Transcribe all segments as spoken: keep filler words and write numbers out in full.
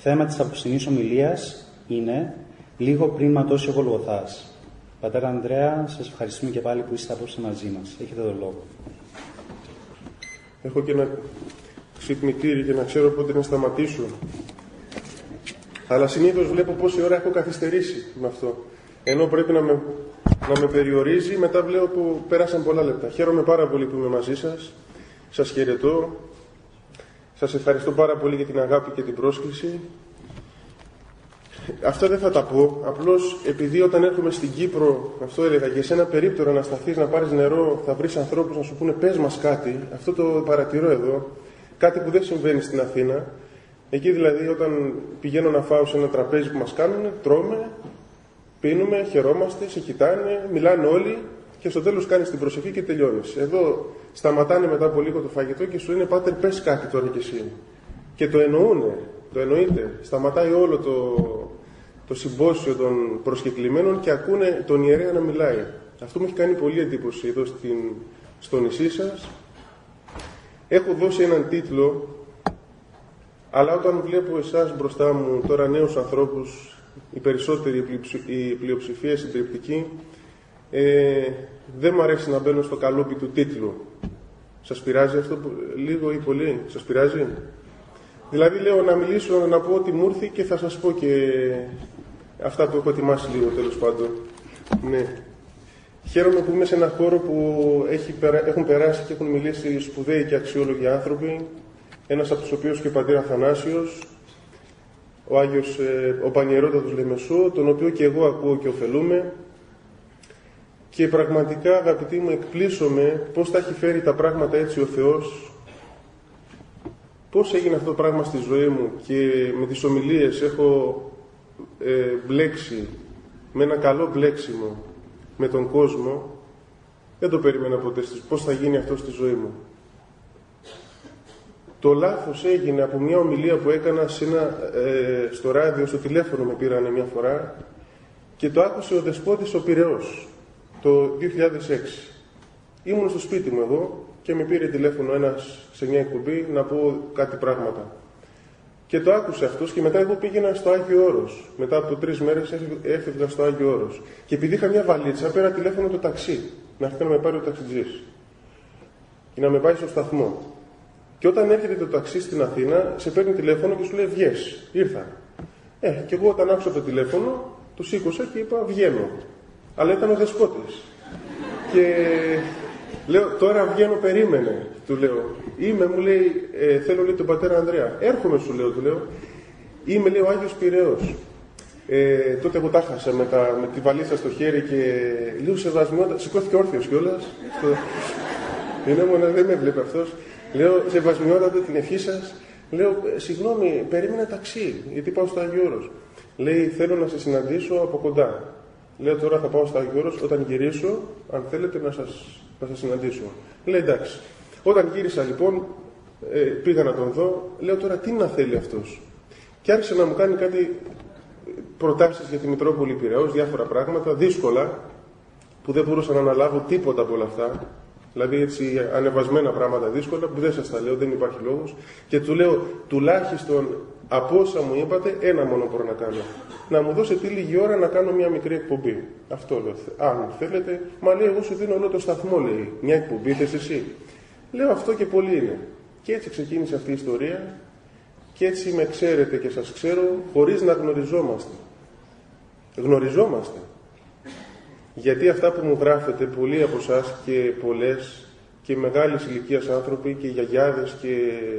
Θέμα της απόψινής ομιλίας είναι λίγο πριν ματώσει ο Γολγοθάς. Πατέρα Ανδρέα, σας ευχαριστούμε και πάλι που είστε απόψε μαζί μας. Έχετε τον λόγο. Έχω και ένα ξυπνητήρι για να ξέρω πότε να σταματήσω. Αλλά συνήθως βλέπω πόση ώρα έχω καθυστερήσει με αυτό. Ενώ πρέπει να με, να με περιορίζει, μετά βλέπω που πέρασαν πολλά λεπτά. Χαίρομαι πάρα πολύ που είμαι μαζί σας. Σας χαιρετώ. Σας ευχαριστώ πάρα πολύ για την αγάπη και την πρόσκληση. Αυτά δεν θα τα πω. Απλώς επειδή όταν έρχομαι στην Κύπρο, αυτό έλεγα, για σένα περίπτωρα να σταθείς να πάρεις νερό, θα βρεις ανθρώπους να σου πούνε πες μας κάτι. Αυτό το παρατηρώ εδώ. Κάτι που δεν συμβαίνει στην Αθήνα. Εκεί δηλαδή όταν πηγαίνω να φάω σε ένα τραπέζι που μας κάνουν, τρώμε, πίνουμε, χαιρόμαστε, σε κοιτάνε, μιλάνε όλοι και στο τέλος κάνεις την προσευχή και τελειώνεις. Εδώ σταματάνε μετά από λίγο το φαγητό και σου λένε πάτερ πες κάτι τώρα κι εσύ. Και το εννοούνε, το εννοείται. Σταματάει όλο το, το συμπόσιο των προσκεκλημένων και ακούνε τον ιερέα να μιλάει. Αυτό μου έχει κάνει πολύ εντύπωση εδώ στην, στο νησί σας. Έχω δώσει έναν τίτλο, αλλά όταν βλέπω εσάς μπροστά μου τώρα νέους ανθρώπους, οι περισσότεροι, η πλειοψηφία συντριπτική, ε, δεν μου αρέσει να μπαίνω στο καλούπι του τίτλου. Σας πειράζει αυτό που, λίγο ή πολύ, σας πειράζει? Δηλαδή λέω να μιλήσω, να πω ότι μου ήρθε και θα σας πω και αυτά που έχω ετοιμάσει λίγο τέλος πάντων. Ναι. Χαίρομαι που είμαι σε ένα χώρο που έχει, έχουν περάσει και έχουν μιλήσει σπουδαίοι και αξιόλογοι άνθρωποι. Ένας από τους οποίους και ο πατήρ Αθανάσιος, ο Άγιος, ο Πανιερότατος Λεμεσού, τον οποίο και εγώ ακούω και ωφελούμε. Και πραγματικά, αγαπητοί μου, εκπλήσωμαι πώς τα έχει φέρει τα πράγματα έτσι ο Θεός, πώς έγινε αυτό το πράγμα στη ζωή μου και με τις ομιλίες έχω ε, μπλέξει με ένα καλό μπλέξιμο με τον κόσμο. Δεν το περίμενα ποτέ πώς θα γίνει αυτό στη ζωή μου. Το λάθος έγινε από μια ομιλία που έκανα σε ένα, ε, στο ράδιο, στο τηλέφωνο με πήρανε μια φορά και το άκουσε ο Δεσπότης ο Πειραιώς το δύο χιλιάδες έξι. Ήμουν στο σπίτι μου εγώ και με πήρε τηλέφωνο ένας σε μια εκπομπή να πω κάτι πράγματα. Και το άκουσε αυτός και μετά εγώ πήγαινα στο Άγιο Όρος. Μετά από τρεις μέρες έφευγα στο Άγιο Όρος. Και επειδή είχα μια βαλίτσα, πήρα τηλέφωνο το ταξί. Να έρθει να με πάρει ο ταξιτζής. Και να με πάει στο σταθμό. Και όταν έρχεται το ταξί στην Αθήνα, σε παίρνει τηλέφωνο και σου λέει βγες. Ήρθα. Ε, και εγώ όταν άκουσα το τηλέφωνο, το σήκωσα και είπα βγαίνω. Αλλά ήταν ο Δεσπότης. Και λέω τώρα βγαίνω, περίμενε. Του λέω. Είμαι, μου λέει, ε, θέλω λέει τον πατέρα Ανδρέα. Έρχομαι, σου λέω, του λέω. Είμαι, λέει, ο Άγιος Πειραιώς. Ε, τότε εγώ τα χάσα με, τα, με τη βαλίτσα στο χέρι και λίγο σεβασμιότατα. Σηκώθηκε όρθιος κιόλας. Στο... Είναι μόνο, δεν με βλέπει αυτός. Λέω, σεβασμιότατα την ευχή σας. Λέω, συγγνώμη, περίμενα ταξί, γιατί πάω στο Άγιο Όρος. Λέει, θέλω να σε συναντήσω από κοντά. Λέω, τώρα θα πάω στο Άγιο Όρος, όταν γυρίσω, αν θέλετε να σας, να σας συναντήσω. Λέει, εντάξει. Όταν γύρισα λοιπόν, ε, πήγα να τον δω, λέω τώρα τι να θέλει αυτός. Και άρχισε να μου κάνει κάτι προτάσεις για τη Μητρόπολη Πειραιώς, διάφορα πράγματα, δύσκολα, που δεν μπορούσα να αναλάβω τίποτα από όλα αυτά. Δηλαδή έτσι ανεβασμένα πράγματα δύσκολα, που δεν σας τα λέω, δεν υπάρχει λόγος. Και του λέω, τουλάχιστον από όσα μου είπατε, ένα μόνο μπορώ να κάνω. Να μου δώσετε λίγη ώρα να κάνω μια μικρή εκπομπή. Αυτό λέω. Αν θέλετε, μα λέει, εγώ σου δίνω όλο το σταθμό, λέει. Μια εκπομπή θες εσύ. Λέω, αυτό και πολύ είναι. Και έτσι ξεκίνησε αυτή η ιστορία. Και έτσι με ξέρετε και σας ξέρω, χωρίς να γνωριζόμαστε. Γνωριζόμαστε. Γιατί αυτά που μου γράφετε, πολλοί από εσάς και πολλές και μεγάλης ηλικίας άνθρωποι και οι γιαγιάδες και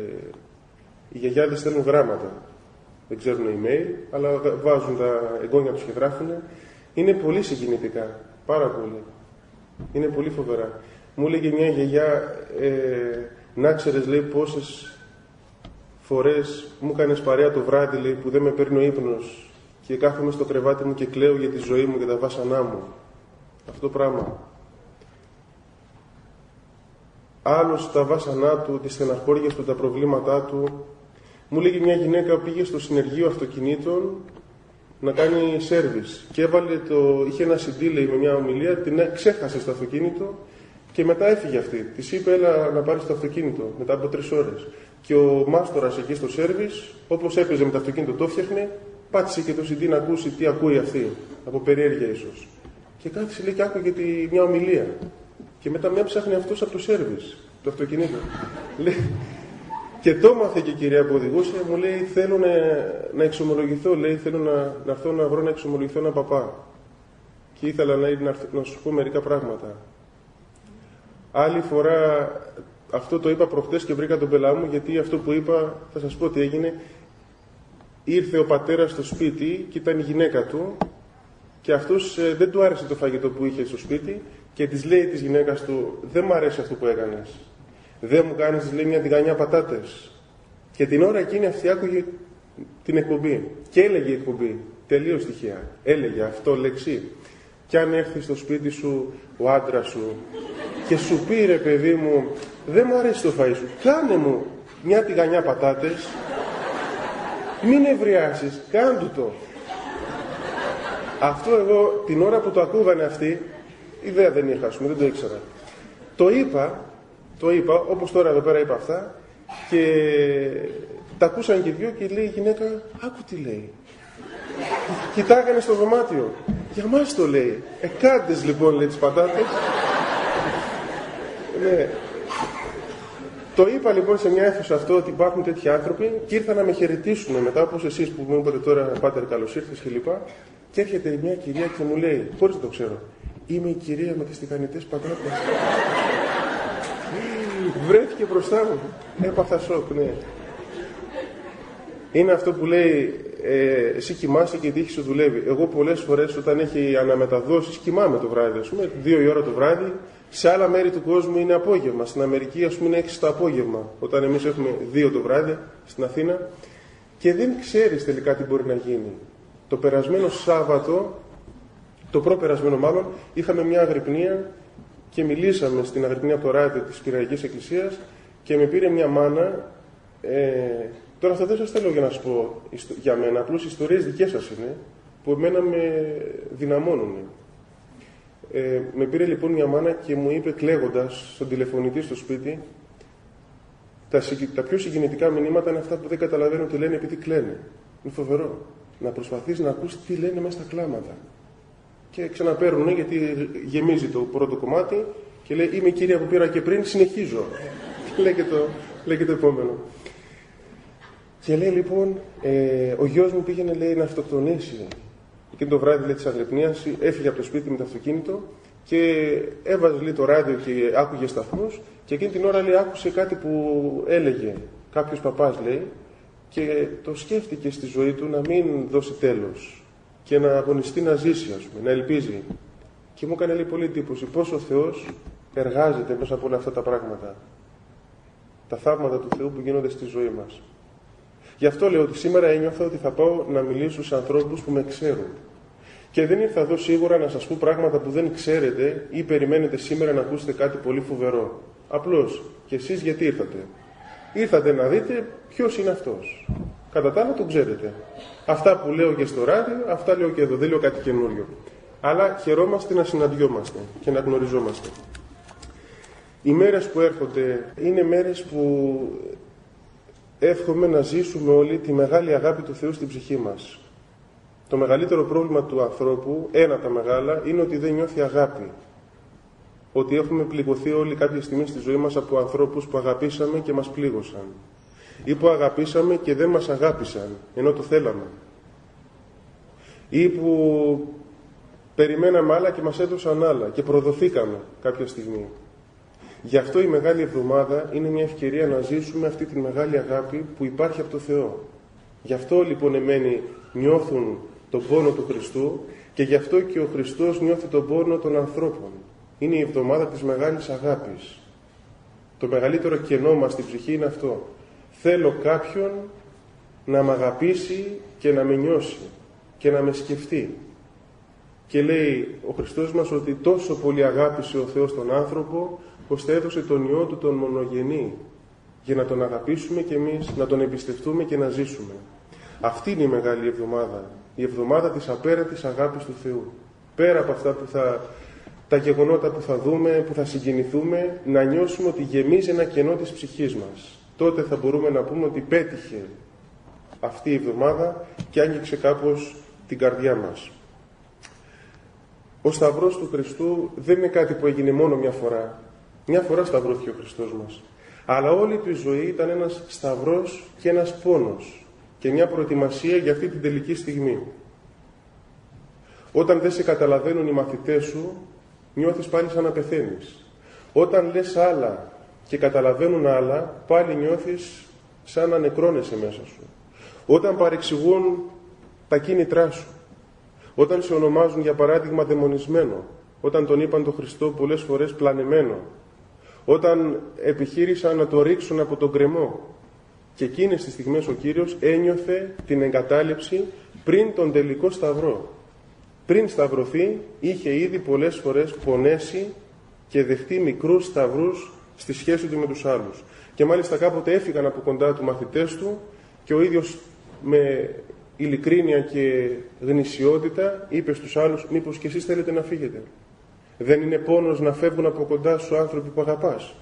οι γιαγιάδες στέλνουν γράμματα. Δεν ξέρουν email, αλλά βάζουν τα εγγόνια τους και γράφουν. Είναι πολύ συγκινητικά. Πάρα πολύ. Είναι πολύ φοβερά. Μου έλεγε μια γιαγιά, ε, να ξέρεις, λέει, πόσες φορές μου έκανες παρέα το βράδυ, λέει, που δεν με παίρνει ο ύπνος και κάθομαι στο κρεβάτι μου και κλαίω για τη ζωή μου και τα βάσανά μου. Αυτό το πράγμα. Άλλος τα βάσανά του, τις στεναχώριες του, τα προβλήματά του. Μου λέγει μια γυναίκα που πήγε στο συνεργείο αυτοκινήτων να κάνει σέρβις και έβαλε το, είχε ένα σι ντι, λέει, με μια ομιλία, την ξέχασε στο αυτοκίνητο και μετά έφυγε αυτή. Της είπε, έλα να πάρεις το αυτοκίνητο μετά από τρεις ώρες. και ο μάστορας εκεί στο σέρβις, όπως έπαιζε με το αυτοκίνητο το φτιάχνε, πάτησε και το σι ντι να ακούσει τι ακούει αυτή, από περιέργεια ίσως. Και κάθισε λέει και άκουγε τη, μια ομιλία. Και μετά με έψαχνε αυτός από το σέρβις, το αυτοκίνητο. Και το έμαθε και η κυρία που οδηγούσε, μου λέει θέλω να, να εξομολογηθώ, λέει θέλω να, να έρθω να βρω να εξομολογηθώ έναν παπά. Και ήθελα να, να, να σου πω μερικά πράγματα. Άλλη φορά, αυτό το είπα προχτές και βρήκα τον πελά μου, γιατί αυτό που είπα, θα σας πω τι έγινε. Ήρθε ο πατέρας στο σπίτι και ήταν η γυναίκα του και αυτός ε, δεν του άρεσε το φαγητό που είχε στο σπίτι και της λέει της γυναίκας του δεν μου αρέσει αυτό που έκανες. Δεν μου κάνεις, λέει, μια τηγανιά πατάτες. Και την ώρα εκείνη αυτή άκουγε την εκπομπή. Και έλεγε η εκπομπή, τελείως τυχαία. Έλεγε αυτό λέξη. Κι αν έρθει στο σπίτι σου ο άντρας σου και σου πει ρε παιδί μου, δεν μου αρέσει το φαΐ σου, κάνε μου μια τηγανιά πατάτες, μην ευριάσεις, κάντου το. Αυτό εγώ την ώρα που το ακούγανε αυτοί, ιδέα δεν είχα, ας πούμε, δεν το ήξερα. Το είπα, το είπα, όπως τώρα εδώ πέρα είπα αυτά, και τα ακούσαν και δυο και λέει η γυναίκα, άκου τι λέει. Κοιτάγανε στο δωμάτιο. Για μας το λέει. Ε, κάντες λοιπόν, λέει, τις πατάτες. Ναι. Το είπα λοιπόν σε μια αίθουσα αυτό ότι υπάρχουν τέτοιοι άνθρωποι και ήρθαν να με χαιρετήσουν μετά, όπως εσείς που μου είπατε τώρα, πάτερ, καλώς ήρθες και λοιπά. Και έρχεται μια κυρία και μου λέει, χωρίς να το ξέρω, είμαι η κυρία με τις τηγανιτές πατάτες. Βρέθηκε μπροστά μου. Έπαθα σοκ, ναι. Είναι αυτό που λέει, ε, εσύ κοιμάσαι και η τύχη σου δουλεύει. Εγώ πολλές φορές όταν έχει αναμεταδόσεις κοιμάμαι το βράδυ, ας πούμε, δύο η ώρα το βράδυ. Σε άλλα μέρη του κόσμου είναι απόγευμα. Στην Αμερική, ας πούμε, είναι έξι το απόγευμα. Όταν εμείς έχουμε δύο το βράδυ στην Αθήνα. Και δεν ξέρεις τελικά τι μπορεί να γίνει. Το περασμένο Σάββατο, το προπερασμένο μάλλον, είχαμε μια αγρυπνία και μιλήσαμε στην αγρυπνία από το ράδιο της Κυριακής Εκκλησίας και με πήρε μια μάνα. Ε, τώρα αυτό δεν σας θέλω για να σας πω για μένα, απλώς ιστορίες δικές σας είναι, που εμένα με δυναμώνουν. Ε, με πήρε λοιπόν μια μάνα και μου είπε κλαίγοντας στον τηλεφωνητή στο σπίτι, τα, τα πιο συγκινητικά μηνύματα είναι αυτά που δεν καταλαβαίνω τι λένε επειδή κλαίνε. Είναι φοβερό. Να προσπαθείς να ακούσεις τι λένε μέσα στα κλάματα. Και ξαναπαίρνουν γιατί γεμίζει το πρώτο κομμάτι και λέει είμαι η κυρία που πήρα και πριν, συνεχίζω. Και λέει και το, λέει και το επόμενο. Και λέει λοιπόν, ε, ο γιος μου πήγαινε λέει να αυτοκτονήσει. Εκείνο το βράδυ λέει, της αγρυπνίας, έφυγε από το σπίτι με το αυτοκίνητο και έβαζε λέει, το ράδιο και άκουγε σταθμούς και εκείνη την ώρα λέει, άκουσε κάτι που έλεγε κάποιος παπάς λέει και το σκέφτηκε στη ζωή του να μην δώσει τέλος και να αγωνιστεί να ζήσει, ας πούμε, να ελπίζει. Και μου έκανε λέει, πολύ εντύπωση πώς ο Θεός εργάζεται μέσα από όλα αυτά τα πράγματα. Τα θαύματα του Θεού που γίνονται στη ζωή μας. Γι' αυτό λέω ότι σήμερα ένιωθα ότι θα πάω να μιλήσω σε ανθρώπους που με ξέρουν. Και δεν ήρθα εδώ σίγουρα να σας πω πράγματα που δεν ξέρετε ή περιμένετε σήμερα να ακούσετε κάτι πολύ φοβερό. Απλώς, και εσείς γιατί ήρθατε. Ήρθατε να δείτε ποιος είναι αυτός. Κατά τα άλλα τον ξέρετε. Αυτά που λέω και στο ράδιο, αυτά λέω και εδώ. Δεν λέω κάτι καινούριο. Αλλά χαιρόμαστε να συναντιόμαστε και να γνωριζόμαστε. Οι μέρες που έρχονται είναι μέρες που εύχομαι να ζήσουμε όλοι τη μεγάλη αγάπη του Θεού στην ψυχή μας. Το μεγαλύτερο πρόβλημα του ανθρώπου, ένα από τα μεγάλα, είναι ότι δεν νιώθει αγάπη. Ότι έχουμε πληγωθεί όλοι κάποια στιγμή στη ζωή μας από ανθρώπους που αγαπήσαμε και μας πλήγωσαν. Ή που αγαπήσαμε και δεν μας αγάπησαν, ενώ το θέλαμε. Ή που περιμέναμε άλλα και μας έδωσαν άλλα και προδοθήκαμε κάποια στιγμή. Γι' αυτό η Μεγάλη Εβδομάδα είναι μια ευκαιρία να ζήσουμε αυτή τη μεγάλη αγάπη που υπάρχει από το Θεό. Γι' αυτό λοιπόν εμένοι νιώθουν τον πόνο του Χριστού και γι' αυτό και ο Χριστός νιώθει τον πόνο των ανθρώπων. Είναι η εβδομάδα της μεγάλης αγάπης. Το μεγαλύτερο κενό μας στην ψυχή είναι αυτό. Θέλω κάποιον να με αγαπήσει και να με νιώσει και να με σκεφτεί. Και λέει ο Χριστός μας ότι τόσο πολύ αγάπησε ο Θεός τον άνθρωπο ώστε έδωσε τον Υιό Του τον μονογενή για να τον αγαπήσουμε και εμείς, να τον εμπιστευτούμε και να ζήσουμε. Αυτή είναι η Μεγάλη Εβδομάδα. Η εβδομάδα της απέραντης αγάπης του Θεού. Πέρα από αυτά που θα, τα γεγονότα που θα δούμε, που θα συγκινηθούμε, να νιώσουμε ότι γεμίζει ένα κενό της ψυχής μας. τότε θα μπορούμε να πούμε ότι πέτυχε αυτή η εβδομάδα και άγγιξε κάπως την καρδιά μας. Ο Σταυρός του Χριστού δεν είναι κάτι που έγινε μόνο μια φορά. Μια φορά σταυρώθηκε ο Χριστός μας. Αλλά όλη του η ζωή ήταν ένας σταυρός και ένας πόνος και μια προετοιμασία για αυτή την τελική στιγμή. Όταν δεν σε καταλαβαίνουν οι μαθητές σου, νιώθεις πάλι σαν να πεθαίνεις. Όταν λες άλλα και καταλαβαίνουν άλλα, πάλι νιώθεις σαν να νεκρώνεσαι μέσα σου. Όταν παρεξηγούν τα κίνητρά σου, όταν σε ονομάζουν για παράδειγμα δαιμονισμένο, όταν τον είπαν τον Χριστό πολλές φορές πλανεμένο, όταν επιχείρησαν να το ρίξουν από τον κρεμό, και εκείνες τις στιγμές ο Κύριος ένιωθε την εγκατάλειψη πριν τον τελικό σταυρό. Πριν σταυρωθεί, είχε ήδη πολλές φορές πονέσει και δεχτεί μικρούς σταυρούς στη σχέση του με τους άλλους. Και μάλιστα κάποτε έφυγαν από κοντά του μαθητές του και ο ίδιος με ειλικρίνεια και γνησιότητα είπε στους άλλους: μήπως και εσείς θέλετε να φύγετε? Δεν είναι πόνος να φεύγουν από κοντά σου άνθρωποι που αγαπάς?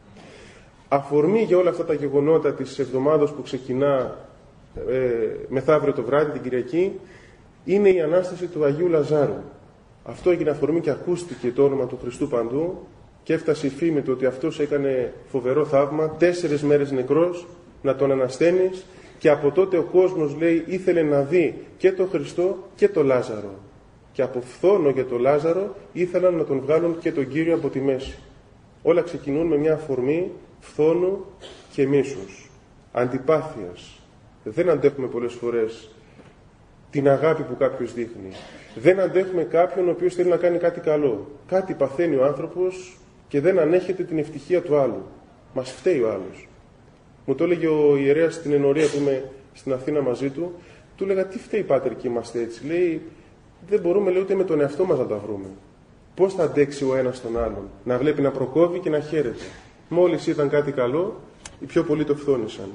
Αφορμή για όλα αυτά τα γεγονότα της εβδομάδος που ξεκινά ε, μεθαύριο το βράδυ, την Κυριακή, είναι η Ανάσταση του Αγίου Λαζάρου. Αυτό έγινε αφορμή και ακούστηκε το όνομα του Χριστού παντού και έφτασε η φήμη του ότι αυτός έκανε φοβερό θαύμα, τέσσερις μέρες νεκρός, να τον ανασταίνεις, και από τότε ο κόσμος, λέει, ήθελε να δει και τον Χριστό και τον Λάζαρο. Και από φθόνο για τον Λάζαρο ήθελαν να τον βγάλουν και τον Κύριο από τη μέση. Όλα ξεκινούν με μια αφορμή φθόνου και μίσους, αντιπάθειας. Δεν αντέχουμε πολλές φορές την αγάπη που κάποιος δείχνει. Δεν αντέχουμε κάποιον ο οποίος θέλει να κάνει κάτι καλό. Κάτι παθαίνει ο άνθρωπος και δεν ανέχεται την ευτυχία του άλλου. Μας φταίει ο άλλος. Μου το έλεγε ο ιερέας στην ενορία που είμαι στην Αθήνα μαζί του. Του έλεγα: τι φταίει, πάτερ, και είμαστε έτσι? Λέει: δεν μπορούμε, λέει, ούτε με τον εαυτό μας να τα βρούμε. Πώς θα αντέξει ο ένας τον άλλον να βλέπει να προκόβει και να χαίρεται? Μόλις ήταν κάτι καλό, οι πιο πολλοί το φθόνησαν.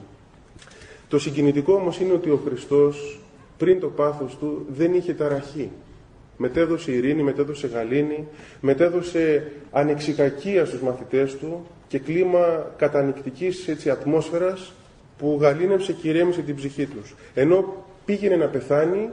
Το συγκινητικό όμως είναι ότι ο Χριστός πριν το πάθος του δεν είχε ταραχή. Μετέδωσε ειρήνη, μετέδωσε γαλήνη, μετέδωσε ανεξικακία στους μαθητές του και κλίμα κατανυκτικής, έτσι, ατμόσφαιρας που γαλήνεψε και ηρέμησε την ψυχή τους. Ενώ πήγαινε να πεθάνει,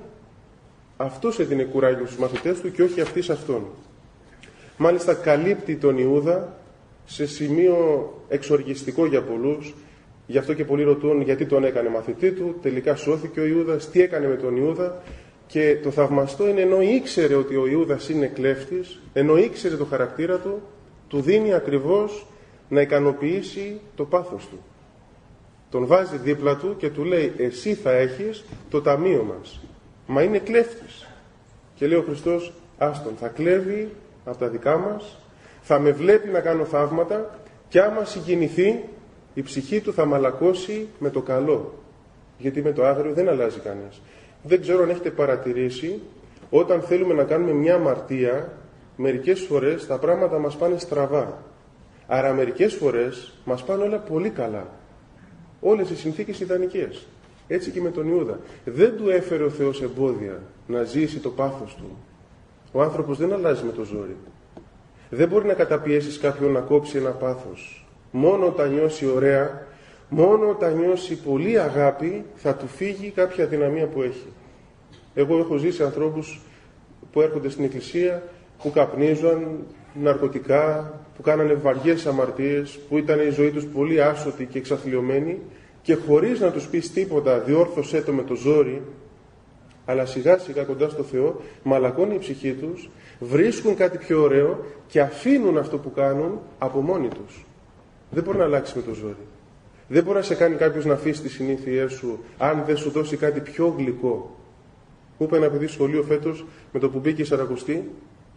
αυτός έδινε κουράγιο στους μαθητές του και όχι αυτοί σε αυτόν. Μάλιστα καλύπτει τον Ιούδα σε σημείο εξοργιστικό για πολλούς. Γι' αυτό και πολλοί ρωτούν γιατί τον έκανε μαθητή του. Τελικά σώθηκε ο Ιούδας. Τι έκανε με τον Ιούδα? Και το θαυμαστό είναι, ενώ ήξερε ότι ο Ιούδας είναι κλέφτης, ενώ ήξερε το χαρακτήρα του, του δίνει ακριβώς να ικανοποιήσει το πάθος του. Τον βάζει δίπλα του και του λέει: εσύ θα έχεις το ταμείο μας. Μα είναι κλέφτης. Και λέει ο Χριστός: άστον, θα κλέβει από τα δικά μας, θα με βλέπει να κάνω θαύματα και άμα συγκινηθεί, η ψυχή του θα μαλακώσει με το καλό. Γιατί με το άγριο δεν αλλάζει κανείς. Δεν ξέρω αν έχετε παρατηρήσει, όταν θέλουμε να κάνουμε μια αμαρτία, μερικές φορές τα πράγματα μας πάνε στραβά. Άρα μερικές φορές μας πάνε όλα πολύ καλά. Όλες οι συνθήκες ιδανικές. Έτσι και με τον Ιούδα. Δεν του έφερε ο Θεός εμπόδια να ζήσει το πάθος του. Ο άνθρωπος δεν αλλάζει με το ζόρι. Δεν μπορεί να καταπιέσεις κάποιον να κόψει ένα πάθος. Μόνο όταν νιώσει ωραία, μόνο όταν νιώσει πολύ αγάπη, θα του φύγει κάποια δυναμία που έχει. Εγώ έχω ζήσει ανθρώπους που έρχονται στην εκκλησία, που καπνίζουν ναρκωτικά, που κάνανε βαριές αμαρτίες, που ήταν η ζωή τους πολύ άσωτη και εξαθλιωμένη, και χωρίς να τους πεις τίποτα, διόρθωσέ το με το ζόρι, αλλά σιγά σιγά κοντά στο Θεό, μαλακώνει η ψυχή τους, βρίσκουν κάτι πιο ωραίο και αφήνουν αυτό που κάνουν από μόνοι τους. Δεν μπορεί να αλλάξει με το ζόρι. Δεν μπορεί να σε κάνει κάποιος να αφήσει τις συνήθειές σου, αν δεν σου δώσει κάτι πιο γλυκό. Μου είπε ένα παιδί στο σχολείο φέτος, με το που μπήκε η Σαρακοστή,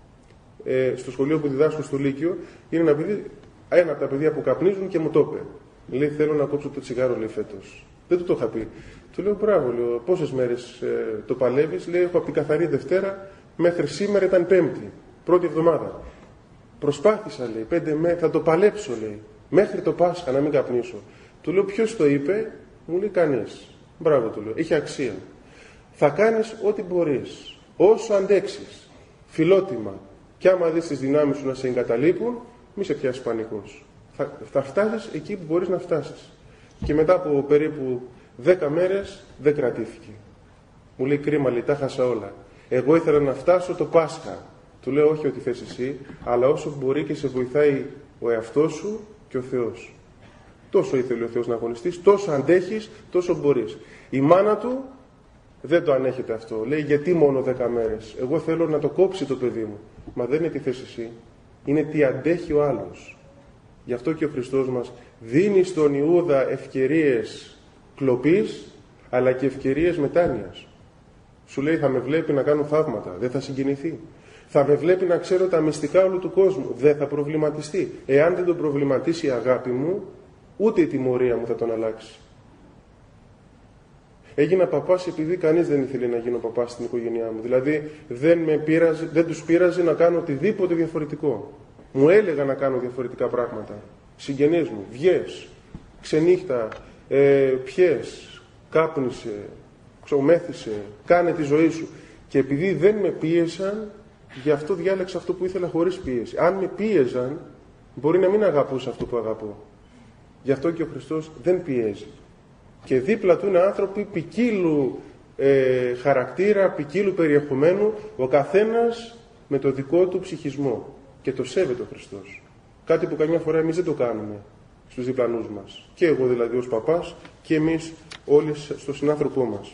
ε, στο σχολείο που διδάσκω στο Λύκειο, είναι ένα παιδί, ένα από τα παιδιά που καπνίζουν, και μου το είπε. Λέει: θέλω να κόψω το τσιγάρο, λέει, φέτος. Δεν του το είχα πει. Του λέω: μπράβο, λέω, πόσες μέρες ε, το παλεύεις? Λέει: έχω από την καθαρή Δευτέρα μέχρι σήμερα ήταν Πέμπτη, πρώτη εβδομάδα. Προσπάθησα, λέει, πέντε μέρες, θα το παλέψω, λέει, μέχρι το Πάσχα να μην καπνίσω. Του λέω: ποιος το είπε? Μου λέει: κανείς. Μπράβο, του λέω, έχει αξία. Θα κάνεις ό,τι μπορείς, όσο αντέξεις, φιλότιμα, και άμα δεις τις δυνάμεις σου να σε εγκαταλείπουν, μη σε πιάσεις πανικός. Θα, θα φτάσεις εκεί που μπορείς να φτάσεις. Και μετά από περίπου δέκα μέρες δεν κρατήθηκε. Μου λέει κρίμα, λέει, τα χάσα όλα. Εγώ ήθελα να φτάσω το Πάσχα. Του λέω όχι ό,τι θες εσύ, αλλά όσο μπορεί και σε βοηθάει ο εαυτός σου και ο Θεός. Τόσο ήθελε ο Θεός να αγωνιστείς, τόσο αντέχεις, τόσο μπορείς. Η μάνα του δεν το ανέχεται αυτό. Λέει γιατί μόνο δέκα μέρες. Εγώ θέλω να το κόψει το παιδί μου. Μα δεν είναι τι θες εσύ. Είναι τι αντέχει ο άλλος. Γι' αυτό και ο Χριστός μας δίνει στον Ιούδα ευκαιρίες κλοπής, αλλά και ευκαιρίες μετάνοιας. Σου λέει θα με βλέπει να κάνω θαύματα, δεν θα συγκινηθεί. Θα με βλέπει να ξέρω τα μυστικά όλου του κόσμου, δεν θα προβληματιστεί. Εάν δεν τον προβληματίσει η αγάπη μου, ούτε η τιμωρία μου θα τον αλλάξει. Έγινα παπάς επειδή κανείς δεν ήθελε να γίνω παπάς στην οικογένειά μου. Δηλαδή δεν, με πείραζε, δεν τους πείραζε να κάνω οτιδήποτε διαφορετικό. Μου έλεγα να κάνω διαφορετικά πράγματα. Συγγενείς μου, βγες, ξενύχτα, ε, πιες, κάπνισε, ξομέθησε, κάνε τη ζωή σου. Και επειδή δεν με πίεσαν, γι' αυτό διάλεξα αυτό που ήθελα χωρίς πίεση. Αν με πίεζαν, μπορεί να μην αγαπούσα αυτό που αγαπώ. Γι' αυτό και ο Χριστός δεν πιέζει. Και δίπλα του είναι άνθρωποι ποικίλου ε, χαρακτήρα, ποικίλου περιεχομένου, ο καθένας με το δικό του ψυχισμό. Και το σέβεται ο Χριστός. Κάτι που καμιά φορά εμείς δεν το κάνουμε στους διπλανούς μας. Και εγώ δηλαδή ως παπάς και εμείς όλοι στο συνάνθρωπό μας.